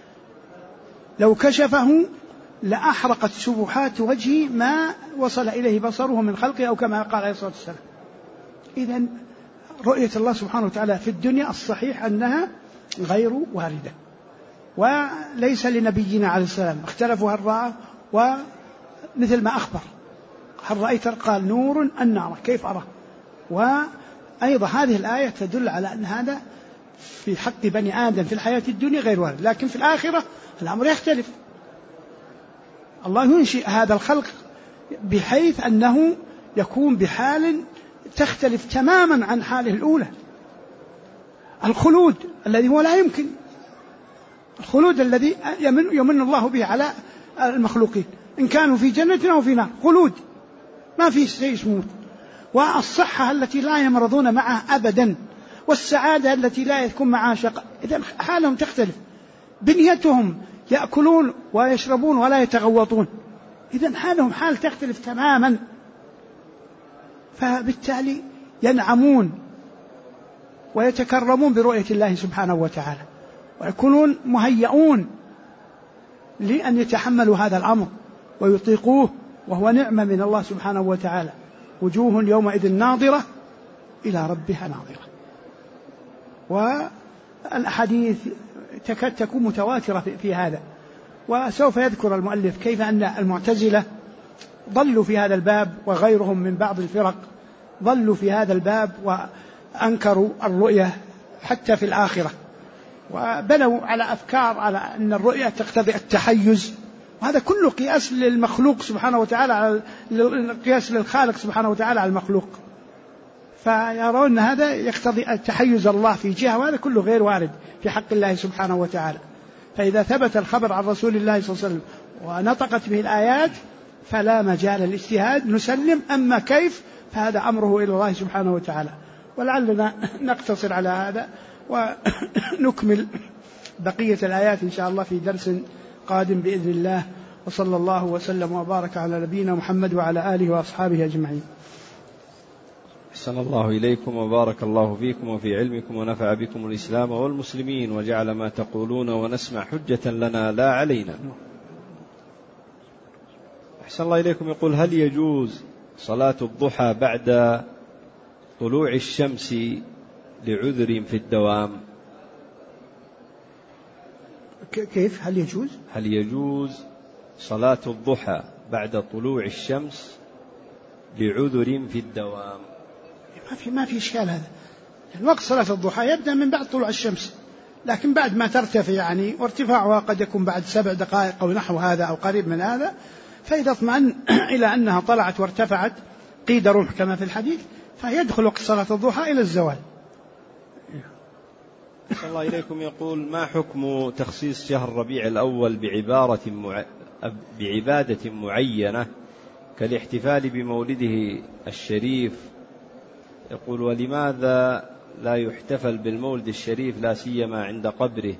Speaker 1: لو كشفه لأحرقت سبحات وجهه ما وصل إليه بصره من خلقه، أو كما قال عليه الصلاة والسلام. إذن رؤية الله سبحانه وتعالى في الدنيا الصحيح أنها غير واردة، وليس لنبينا عليه السلام. اختلفوا هل رأى، ومثل ما أخبر هل رأيت؟ قال نور أن أراه، كيف أراه؟ وأيضا هذه الآية تدل على أن هذا في حق بني آدم في الحياة الدنيا غير وارد، لكن في الآخرة الأمر يختلف. الله ينشئ هذا الخلق بحيث أنه يكون بحال تختلف تماما عن حاله الأولى. الخلود الذي هو لا يمكن، الخلود الذي يمن الله به على المخلوقين، إن كانوا في جنة أو في نار، خلود ما في شيء يموت، والصحة التي لا يمرضون معها أبدا، والسعادة التي لا يكون معها شقاء. إذن حالهم تختلف، بنيتهم يأكلون ويشربون ولا يتغوطون، إذن حالهم حال تختلف تماما. فبالتالي ينعمون ويتكرمون برؤية الله سبحانه وتعالى، ويكونون مهيئون لأن يتحملوا هذا الأمر ويطيقوه، وهو نعمة من الله سبحانه وتعالى. وجوه يومئذ ناظرة إلى ربها ناظرة. والأحاديث تكاد تكون متواترة في هذا. وسوف يذكر المؤلف كيف أن المعتزلة ضلوا في هذا الباب، وغيرهم من بعض الفرق ضلوا في هذا الباب وأنكروا الرؤية حتى في الآخرة، وبنوا على أفكار على أن الرؤية تقتضي التحيز، وهذا كله قياس للمخلوق سبحانه وتعالى، قياس للخالق سبحانه وتعالى على المخلوق. فيرون أن هذا يقتضي تحيز الله في جهة، وهذا كله غير وارد في حق الله سبحانه وتعالى. فإذا ثبت الخبر عن رسول الله صلى الله عليه وسلم ونطقت به الآيات فلا مجال للاجتهاد، نسلم. أما كيف فهذا أمره إلى الله سبحانه وتعالى. ولعلنا نقتصر على هذا ونكمل بقية الآيات إن شاء الله في درس قادم بإذن الله. وصلى الله وسلم وبارك على نبينا محمد وعلى آله وأصحابه أجمعين.
Speaker 2: أحسن الله إليكم وبارك الله فيكم وفي علمكم ونفع بكم الإسلام والمسلمين، وجعل ما تقولون ونسمع حجة لنا لا علينا. أحسن الله إليكم. يقول: هل يجوز صلاة الضحى بعد طلوع الشمس لعذر في الدوام؟
Speaker 1: كيف؟ هل يجوز
Speaker 2: صلاة الضحى بعد طلوع الشمس لعذر في الدوام؟
Speaker 1: ما في إشكال. هذا الوقت صلاة الضحى يبدأ من بعد طلوع الشمس، لكن بعد ما ترتفع يعني، وارتفاعها قد يكون بعد 7 دقائق أو نحو هذا أو قريب من هذا، فإذا اطمأن إلى أنها طلعت وارتفعت قيد رمح كما في الحديث، فيدخل وقت صلاة الضحى إلى الزوال.
Speaker 2: صلى الله إليكم. يقول: ما حكم تخصيص شهر ربيع الأول بعبادة معينة كالاحتفال بمولده الشريف؟ يقول: ولماذا لا يحتفل بالمولد الشريف لا سيما عند قبره؟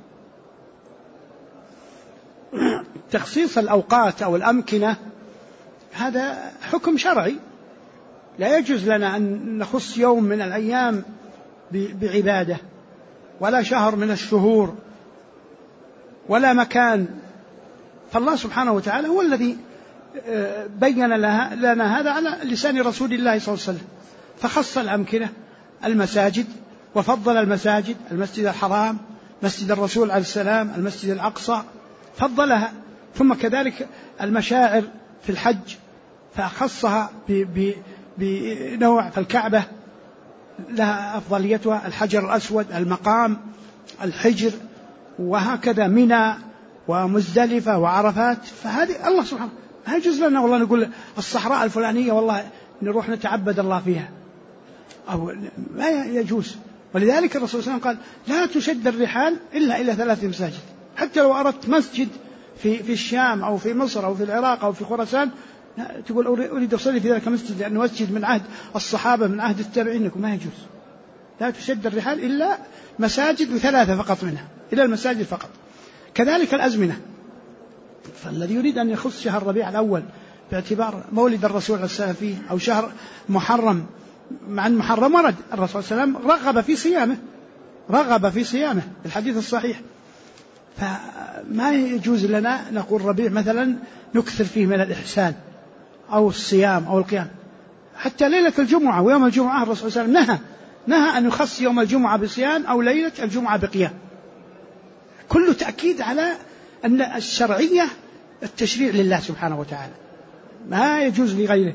Speaker 1: تخصيص الأوقات أو الأمكنة هذا حكم شرعي، لا يجوز لنا أن نخص يوم من الأيام بعبادة، ولا شهر من الشهور، ولا مكان. فالله سبحانه وتعالى هو الذي بين لنا هذا على لسان رسول الله صلى الله عليه وسلم، فخص الأمكنة المساجد، وفضل المساجد: المسجد الحرام، مسجد الرسول عليه السلام، المسجد الأقصى، فضلها. ثم كذلك المشاعر في الحج فخصها بنوع، فالكعبة لها أفضليتها، الحجر الأسود، المقام، الحجر، وهكذا منى ومزدلفة وعرفات. فهذه الله سبحانه ما يجوز لنا والله نقول الصحراء الفلانية والله نروح نتعبد الله فيها، أو ما يجوز. ولذلك الرسول صلى الله عليه وسلم قال: لا تشد الرحال إلا إلى 3 مساجد. حتى لو أردت مسجد في الشام أو في مصر أو في العراق أو في خراسان، تقول أريد أصلي في ذلك المسجد لأنه مسجد من عهد الصحابة من عهد التابعين، ما يجوز. لا تشد الرحال إلا مساجد 3 فقط منها، إلى المساجد فقط. كذلك الأزمنة، فالذي يريد أن يخص شهر ربيع الأول باعتبار مولد الرسول عليه السلام فيه، أو شهر محرم، مع أن محرم ورد الرسول صلى الله عليه وسلم رغب في صيامه الحديث الصحيح، فما يجوز لنا نقول ربيع مثلا نكثر فيه من الإحسان أو الصيام أو القيام. حتى ليلة الجمعة ويوم الجمعة الرسول صلى الله عليه وسلم نهى أن يخص يوم الجمعة بصيام أو ليلة الجمعة بقيام. كله تأكيد على أن الشرعية التشريع لله سبحانه وتعالى، ما يجوز لغيره.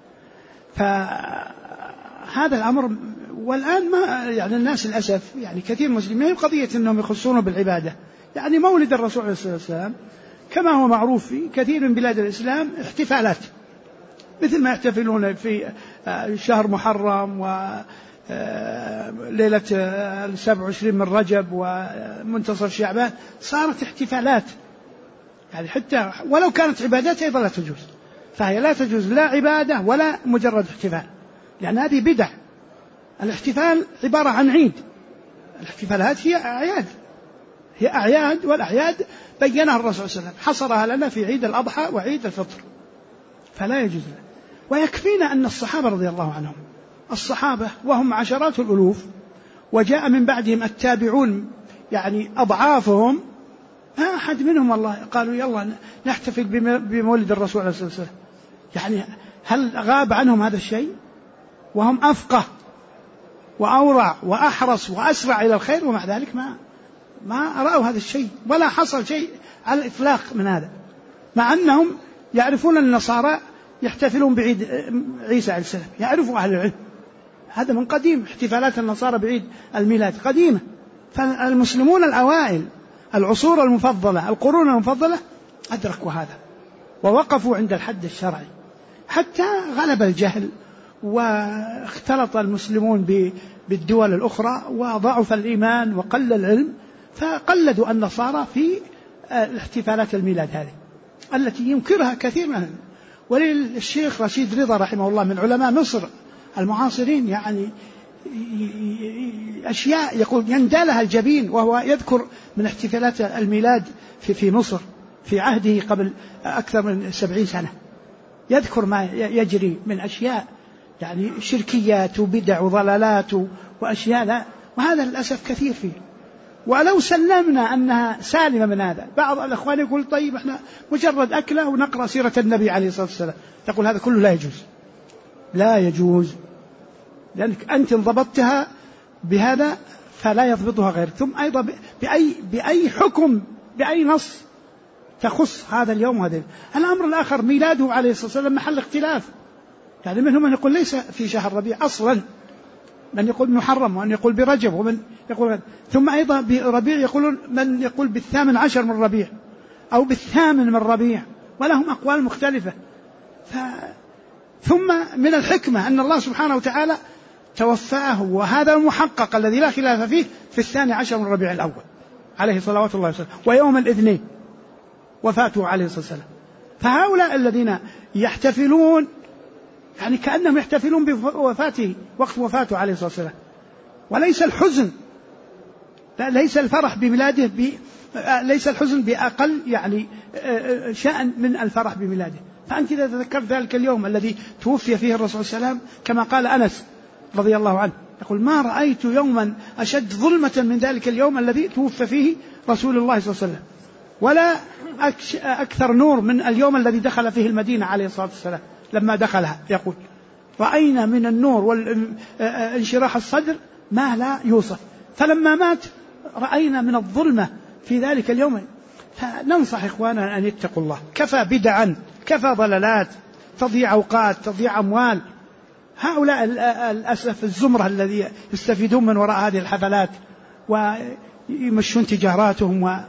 Speaker 1: فهذا الأمر. والآن ما يعني الناس للأسف يعني كثير مسلمين قضية أنهم يخصونه بالعبادة. يعني مولد الرسول عليه الصلاة والسلام كما هو معروف في كثير من بلاد الإسلام احتفالات، مثل ما يحتفلون في شهر محرم وليلة 27 من رجب ومنتصف شعبان، صارت احتفالات. يعني حتى ولو كانت عبادات أيضا لا تجوز، فهي لا تجوز لا عبادة ولا مجرد احتفال، لأن هذه بدع. الاحتفال عبارة عن عيد، الاحتفالات هي أعياد، والأعياد بينها الرسول صلى الله عليه وسلم، حصرها لنا في عيد الأضحى وعيد الفطر، فلا يجوز لنا. ويكفينا أن الصحابة رضي الله عنهم، الصحابة وهم عشرات الألوف، وجاء من بعدهم التابعون يعني أضعافهم، ما أحد منهم والله قالوا يلا نحتفل بمولد الرسول عليه الصلاة والسلام. يعني هل غاب عنهم هذا الشيء؟ وهم أفقه وأورع وأحرص وأسرع إلى الخير، ومع ذلك ما رأوا هذا الشيء، ولا حصل شيء على الإطلاق من هذا، مع أنهم يعرفون النصارى يحتفلون بعيد عيسى عليه السلام، يعرفوا أهل العلم هذا من قديم، احتفالات النصارى بعيد الميلاد قديمة. فالمسلمون الأوائل، العصور المفضلة، القرون المفضلة، أدركوا هذا ووقفوا عند الحد الشرعي، حتى غلب الجهل واختلط المسلمون بالدول الأخرى وضعف الإيمان وقل العلم، فقلدوا النصارى في الاحتفالات الميلاد هذه التي ينكرها كثير منهم. وللشيخ رشيد رضا رحمه الله من علماء مصر المعاصرين يعني أشياء يقول يندالها الجبين، وهو يذكر من احتفالات الميلاد في مصر في عهده قبل أكثر من 70 سنة، يذكر ما يجري من أشياء يعني شركيات وبدع وضلالات وأشياء لا، وهذا للأسف كثير فيه. ولو سلمنا أنها سالمة من هذا، بعض الأخوان يقول طيب احنا مجرد أكله ونقرأ سيرة النبي عليه الصلاة والسلام، تقول هذا كله لا يجوز، لا يجوز، لأنك أنت انضبطتها بهذا فلا يضبطها غيرك. ثم أيضا بأي حكم بأي نص تخص هذا اليوم وهذا الأمر الآخر ميلاده عليه الصلاة والسلام محل اختلاف، يعني منهم من يقول ليس في شهر ربيع أصلا، من يقول محرم ومن يقول برجب ومن يقول، ثم أيضا بربيع يقولون من يقول بال18 من ربيع أو بال8 من ربيع، ولهم أقوال مختلفة. ثم من الحكمة أن الله سبحانه وتعالى توفاه، وهذا المحقق الذي لا خلاف فيه، في 12 من ربيع الأول عليه صلوات الله وسلم، ويوم الاثنين وفاته عليه الصلاة والسلام. فهؤلاء الذين يحتفلون يعني كأنهم يحتفلون بوفاته وقت وفاته عليه الصلاة والسلام، وليس الحزن، ليس الفرح بميلاده ليس الحزن بأقل يعني شأن من الفرح بميلاده. فأنت إذا تذكرت ذلك اليوم الذي توفي فيه الرسول صلى الله عليه وسلم، كما قال أنس رضي الله عنه يقول ما رأيت يوما أشد ظلمة من ذلك اليوم الذي توفي فيه رسول الله صلى الله عليه وسلم، ولا أكثر نور من اليوم الذي دخل فيه المدينة عليه الصلاة والسلام. لما دخلها يقول رأينا من النور والانشراح الصدر ما لا يوصف، فلما مات رأينا من الظلمة في ذلك اليوم. فننصح إخواننا أن يتقوا الله، كفى بدعا، كفى ضلالات، تضيع أوقات، تضيع أموال. هؤلاء الأسف الزمرة الذي يستفيدون من وراء هذه الحفلات ويمشون تجاراتهم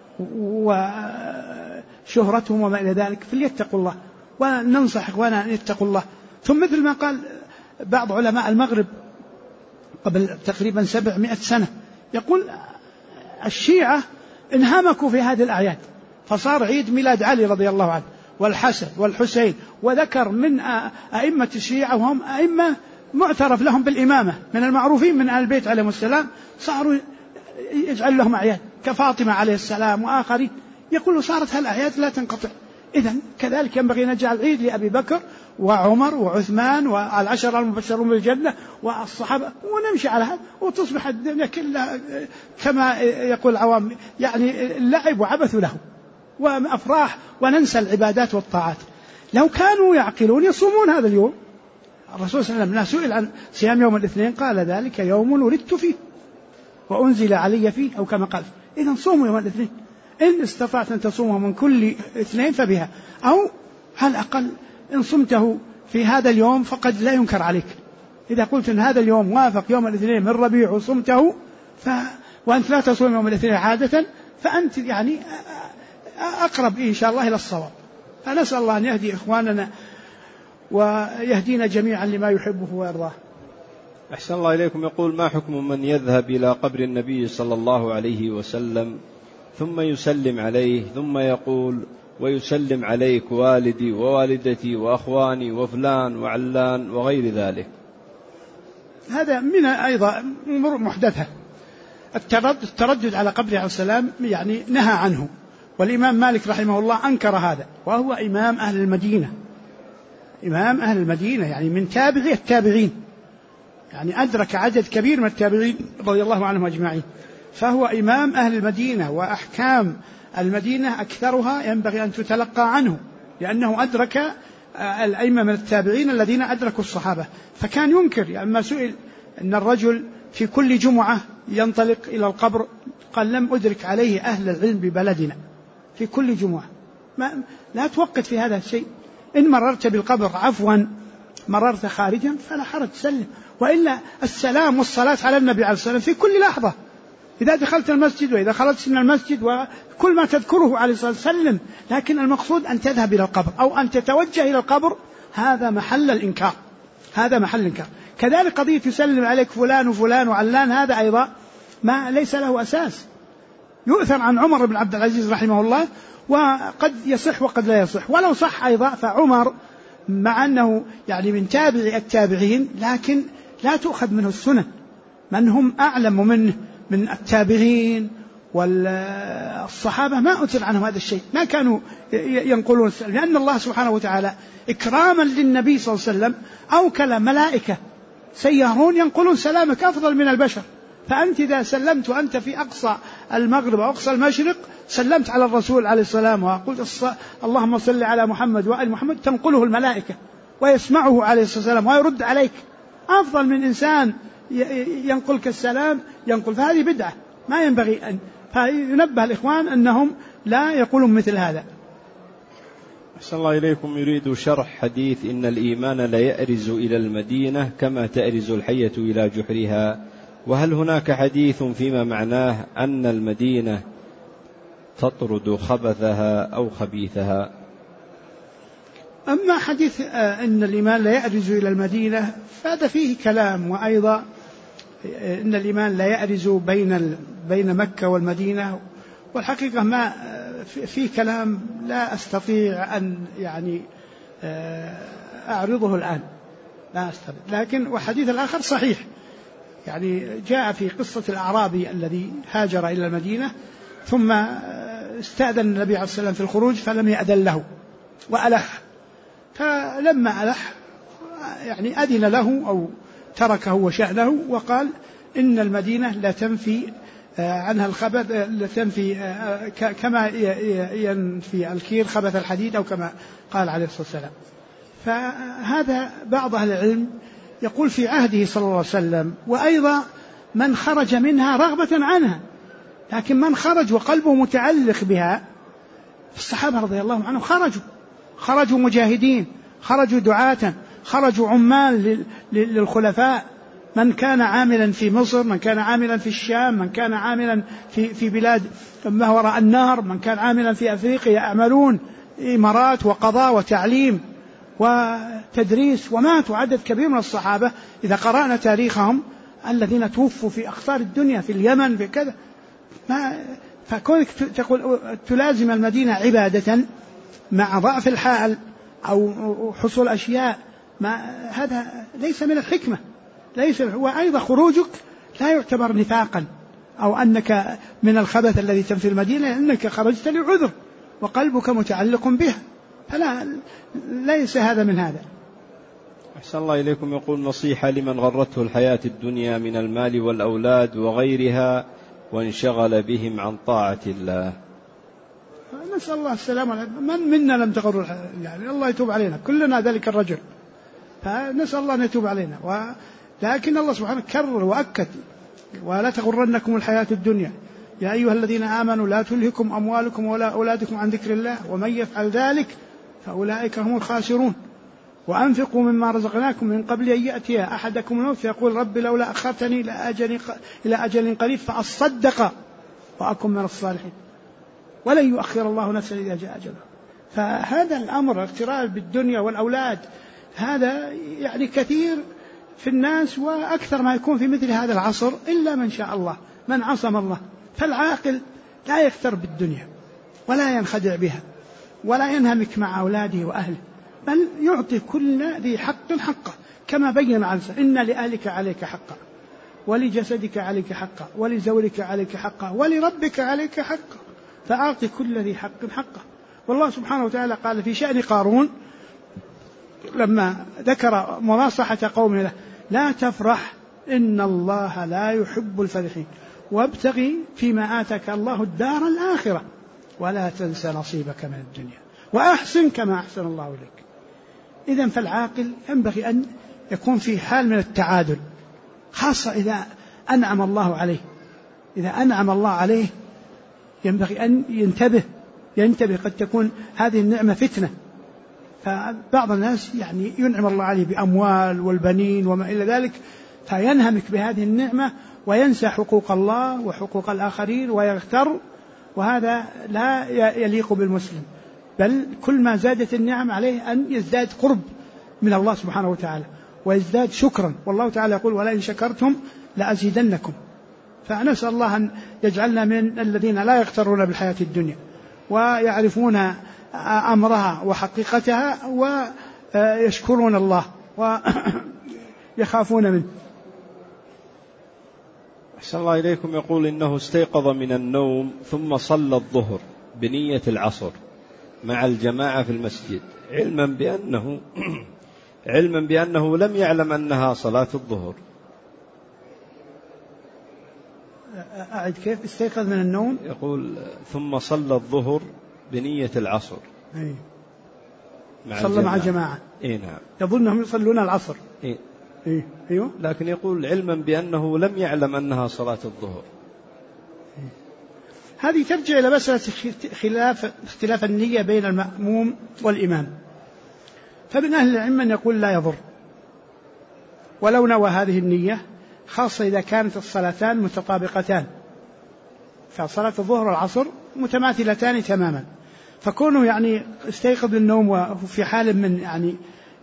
Speaker 1: وشهرتهم وما إلى ذلك، فليتقوا الله، وننصح إخواننا أن يتقوا الله. ثم مثل ما قال بعض علماء المغرب قبل تقريبا 700 سنة، يقول الشيعة انهمكوا في هذه الأعياد، فصار عيد ميلاد علي رضي الله عنه والحسن والحسين، وذكر من أئمة الشيعة وهم أئمة معترف لهم بالإمامة من المعروفين من آل البيت عليهم السلام، صاروا يجعل لهم أعياد كفاطمة عليه السلام وآخرين، يقولوا صارت هالأعياد لا تنقطع. إذن كذلك ينبغي نجعل عيد لأبي بكر وعمر وعثمان والعشرة المبشرون بالجنة والصحابة، ونمشي على هذا، وتصبح الدنيا كلها كما يقول العوام يعني اللعب وعبث له وأفراح، وننسى العبادات والطاعات. لو كانوا يعقلون يصومون هذا اليوم. الرسول صلى الله عليه وسلم سئل عن صيام يوم الاثنين قال ذلك يوم ولدت فيه وأنزل علي فيه، أو كما قال. إذن صوموا يوم الاثنين، إن استطعت أن تصومه من كل اثنين فبها، أو على الأقل إن صمته في هذا اليوم فقد لا ينكر عليك. إذا قلت أن هذا اليوم وافق يوم الاثنين من ربيع وصمته وأنت لا تصوم يوم الاثنين عادة، فأنت يعني أقرب إن شاء الله إلى الصواب. فنسأل الله أن يهدي إخواننا ويهدينا جميعا لما يحبه ويرضاه.
Speaker 2: أحسن الله إليكم. يقول ما حكم من يذهب إلى قبر النبي صلى الله عليه وسلم ثم يسلم عليه ثم يقول ويسلم عليك والدي ووالدتي وأخواني وفلان وعلان وغير ذلك؟
Speaker 1: هذا من أيضا أمور محدثة. التردد على قبره عليه السلام يعني نهى عنه، والإمام مالك رحمه الله أنكر هذا، وهو إمام أهل المدينة، إمام أهل المدينة يعني من تابعي التابعين، يعني أدرك عدد كبير من التابعين رضي الله عنهم أجمعين، فهو إمام أهل المدينة، وأحكام المدينة أكثرها ينبغي أن تتلقى عنه، لأنه أدرك الأئمة من التابعين الذين أدركوا الصحابة. فكان ينكر يعني ما سئل أن الرجل في كل جمعة ينطلق إلى القبر، قال لم أدرك عليه أهل العلم ببلدنا في كل جمعة، لا توقت في هذا الشيء. إن مررت بالقبر عفوا مررت خارجا فلا حرج سلم، وإلا السلام والصلاة على النبي عليه الصلاة والسلام في كل لحظة، إذا دخلت المسجد وإذا خرجت من المسجد وكل ما تذكره عليه الصلاة والسلام سلم. لكن المقصود أن تذهب إلى القبر أو أن تتوجه إلى القبر، هذا محل الإنكار، هذا محل إنكار. كذلك قضية يسلم عليك فلان وفلان وعلان، هذا أيضا ما ليس له أساس. يؤثر عن عمر بن عبد العزيز رحمه الله، وقد يصح وقد لا يصح. ولو صح أيضا فعمر مع أنه يعني من تابع التابعين، لكن لا تؤخذ منه السنن. من هم أعلم منه من التابعين والصحابة ما أثر عنهم هذا الشيء، ما كانوا ينقلون السلام، لأن الله سبحانه وتعالى إكراما للنبي صلى الله عليه وسلم أوكل ملائكة سيارون ينقلون سلامك أفضل من البشر. فأنت إذا سلمت وأنت في أقصى المغرب أو أقصى المشرق، سلمت على الرسول عليه السلام وقلت اللهم صل على محمد وآل محمد، تنقله الملائكة ويسمعه عليه الصلاة والسلام ويرد عليك، أفضل من إنسان ينقلك السلام ينقل. فهذه بدعة ما ينبغي أن، فينبه الإخوان أنهم لا يقولون مثل هذا.
Speaker 2: أحسن الله إليكم. يريد شرح حديث إن الإيمان لا يأرز إلى المدينة كما تأرز الحية إلى جحرها، وهل هناك حديث فيما معناه أن المدينة تطرد خبثها أو خبيثها؟
Speaker 1: أما حديث إن الإيمان لا يأرز إلى المدينة فهذا فيه كلام، وأيضا إن الإيمان لا يأرز بين مكة والمدينة، والحقيقة ما في كلام لا أستطيع أن يعني أعرضه الآن، لا أستطيع. لكن وحديث الآخر صحيح، يعني جاء في قصة الأعرابي الذي هاجر إلى المدينة ثم استأذن النبي عليه الصلاة والسلام في الخروج فلم يأذن له وألح، فلما ألح يعني أذن له أو تركه وشأنه، وقال إن المدينة لا تنفي عنها الخبث، لا تنفي كما ينفي الكير خبث الحديد، أو كما قال عليه الصلاة والسلام. فهذا بعض أهل العلم يقول في عهده صلى الله عليه وسلم، وأيضا من خرج منها رغبة عنها، لكن من خرج وقلبه متعلق بها، الصحابة رضي الله عنهم خرجوا مجاهدين، خرجوا دعاة، خرجوا عمال للخلفاء، من كان عاملا في مصر، من كان عاملا في الشام، من كان عاملا في بلاد ما وراء النهر، من كان عاملا في أفريقيا، يعملون إمارات وقضاء وتعليم وتدريس، وماتوا عدد كبير من الصحابة إذا قرأنا تاريخهم الذين توفوا في أقطار الدنيا، في اليمن، في كذا. فكونك تقول تلازم المدينة عبادة مع ضعف الحال أو حصول أشياء، هذا ليس من الحكمة، وأيضا خروجك لا يعتبر نفاقا أو أنك من الخبث الذي تنفي المدينة، لأنك خرجت لعذر وقلبك متعلق بها، فلا ليس هذا من هذا.
Speaker 2: أحسن الله إليكم. يقول نصيحة لمن غرته الحياة الدنيا من المال والأولاد وغيرها وانشغل بهم عن طاعة الله.
Speaker 1: نسأل الله السلامة. من منا لم تغر، يعني الله يتوب علينا، كلنا ذلك الرجل، فنسأل الله أن يتوب علينا. لكن الله سبحانه كرر وأكد: ولا تغرنكم الحياة الدنيا يا أيها الذين آمنوا لا تلهكم أموالكم ولا أولادكم عن ذكر الله ومن يفعل ذلك فأولئك هم الخاسرون وأنفقوا مما رزقناكم من قبل أن يأتي أحدكم الموت فيقول رب لولا أخرتني إلى أجل قريب فأصدق وأكن من الصالحين ولن يؤخر الله نفسا إذا جاء أجله. فهذا الأمر اغترار بالدنيا والأولاد هذا يعني كثير في الناس، وأكثر ما يكون في مثل هذا العصر إلا من شاء الله، من عصم الله. فالعاقل لا يغتر بالدنيا ولا ينخدع بها ولا ينهمك مع أولاده وأهله، بل يعطي كل ذي حق حقه، كما بين عنه: إن لأهلك عليك حقا ولجسدك عليك حقا ولزوجك عليك حقا ولربك عليك حقا، فأعطي كل ذي حق حقه. والله سبحانه وتعالى قال في شأن قارون لما ذكر مناصحة قومه له: لا تفرح إن الله لا يحب الفرحين وابتغي فيما آتاك الله الدار الآخرة ولا تنس نصيبك من الدنيا وأحسن كما أحسن الله إليك. إذن فالعاقل ينبغي أن يكون في حال من التعادل، خاصة إذا أنعم الله عليه. إذا أنعم الله عليه ينبغي أن ينتبه، قد تكون هذه النعمة فتنة. فبعض الناس يعني ينعم الله عليه بأموال والبنين وما إلى ذلك، فينهمك بهذه النعمة وينسى حقوق الله وحقوق الآخرين ويغتر، وهذا لا يليق بالمسلم. بل كل ما زادت النعم عليه أن يزداد قرب من الله سبحانه وتعالى، ويزداد شكرا، والله تعالى يقول ولئن شكرتم لأزيدنكم. فنسأل الله أن يجعلنا من الذين لا يغترون بالحياة الدنيا ويعرفون أمرها وحقيقتها ويشكرون الله ويخافون منه.
Speaker 2: أحسن الله إليكم. يقول إنه استيقظ من النوم ثم صلى الظهر بنية العصر مع الجماعة في المسجد علما بأنه لم يعلم أنها صلاة الظهر.
Speaker 1: أعد كيف استيقظ من النوم؟
Speaker 2: يقول ثم صلى الظهر بنية العصر.
Speaker 1: صلى مع جماعة.
Speaker 2: نعم.
Speaker 1: يظنهم يصلون العصر. أيوه.
Speaker 2: لكن يقول علما بأنه لم يعلم أنها صلاة الظهر.
Speaker 1: هذه ترجع إلى مسألة اختلاف النية بين المأموم والإمام. فمن أهل العلم من يقول لا يضر ولو نوى هذه النية، خاصة إذا كانت الصلاتان متطابقتان، فصلاة الظهر والعصر متماثلتان تماما، فكونه يعني استيقظ النوم وفي حال من يعني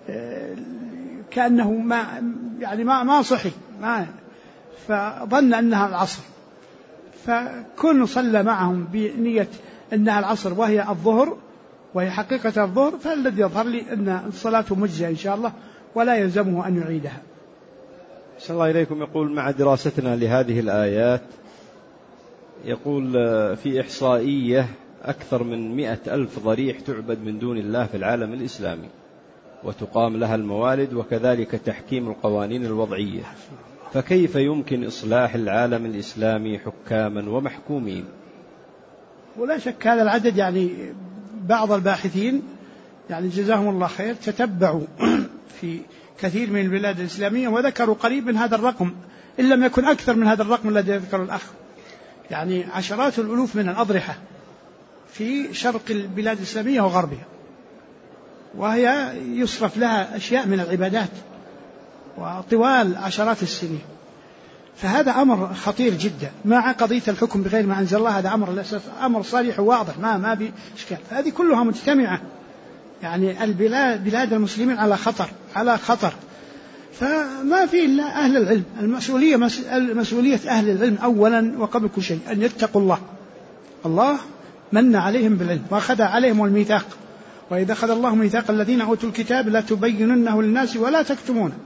Speaker 1: كأنه ما صحي فظن أنها العصر، فكونه صلى معهم بنية أنها العصر وهي الظهر وهي حقيقة الظهر، فالذي يظهر لي أن الصلاة مجزية إن شاء الله ولا يلزمه أن يعيدها.
Speaker 2: أحسن الله إليكم. يقول مع دراستنا لهذه الآيات، يقول في إحصائية أكثر من 100,000 ضريح تعبد من دون الله في العالم الإسلامي وتقام لها الموالد وكذلك تحكيم القوانين الوضعية، فكيف يمكن إصلاح العالم الإسلامي حكاما ومحكومين؟
Speaker 1: ولا شك هذا العدد يعني بعض الباحثين يعني جزاهم الله خير تتبعوا في كثير من البلاد الإسلامية وذكروا قريب من هذا الرقم، إن لم يكن أكثر من هذا الرقم الذي يذكر الأخ، يعني عشرات الألوف من الأضرحة في شرق البلاد الإسلامية وغربها، وهي يصرف لها أشياء من العبادات وطوال عشرات السنين. فهذا أمر خطير جدا مع قضية الحكم بغير ما أنزل الله، هذا أمر صريح وواضح ما في إشكال. فهذه كلها مجتمعة، يعني بلاد المسلمين على خطر، فما في إلا أهل العلم. المسؤولية أهل العلم أولا وقبل كل شيء أن يتقوا الله من عليهم بالعلم وأخذ عليهم الميثاق، وإذا أخذ الله ميثاق الذين أوتوا الكتاب لا تبيننه للناس ولا تكتمونه،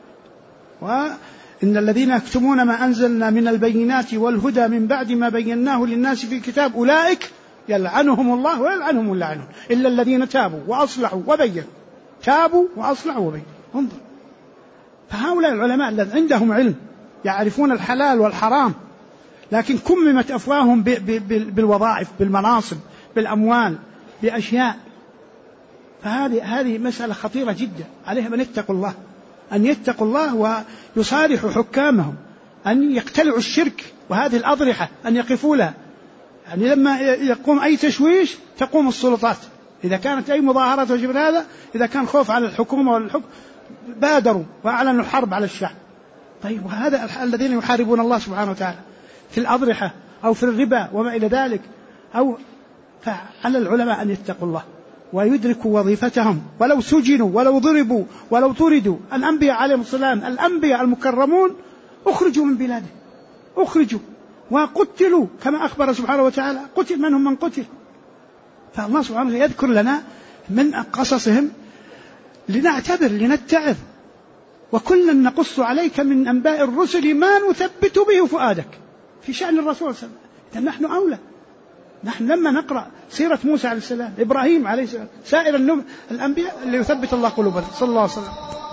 Speaker 1: وإن الذين يكتمون ما أنزلنا من البينات والهدى من بعد ما بيناه للناس في الكتاب أولئك يلعنهم الله ويلعنهم اللاعنون إلا الذين تابوا وأصلحوا وبينوا. تابوا وأصلحوا وبينوا. انظر، فهؤلاء العلماء الذين عندهم علم يعرفون الحلال والحرام، لكن كممت أفواههم بالوظائف، بالمناصب، بالأموال، بأشياء. فهذه مسألة خطيرة جدا، عليهم أن يتقوا الله ويصارحوا حكامهم أن يقتلعوا الشرك وهذه الأضرحة أن يقفوا لها. يعني لما يقوم أي تشويش تقوم السلطات، إذا كانت أي مظاهرات وجبر هذا، إذا كان خوف على الحكومة والحكم بادروا وأعلنوا الحرب على الشعب. طيب، وهذا الذين يحاربون الله سبحانه وتعالى في الأضرحة أو في الربا وما إلى ذلك، فعلى العلماء أن يتقوا الله ويدركوا وظيفتهم، ولو سجنوا ولو ضربوا ولو طردوا. الأنبياء عليهم السلام، الأنبياء المكرمون أخرجوا من بلاده، أخرجوا وقتلوا كما أخبر سبحانه وتعالى، قتل منهم من قتل. فالله سبحانه وتعالى يذكر لنا من قصصهم لنعتبر لنتعظ، وكلا نقص عليك من أنباء الرسل ما نثبت به فؤادك، في شأن الرسول صلى الله عليه وسلم. نحن أولى، نحن لما نقرأ سيرة موسى عليه السلام، إبراهيم عليه السلام، سائر الأنبياء اللي يثبت الله قلوبنا، صلى الله عليه وسلم.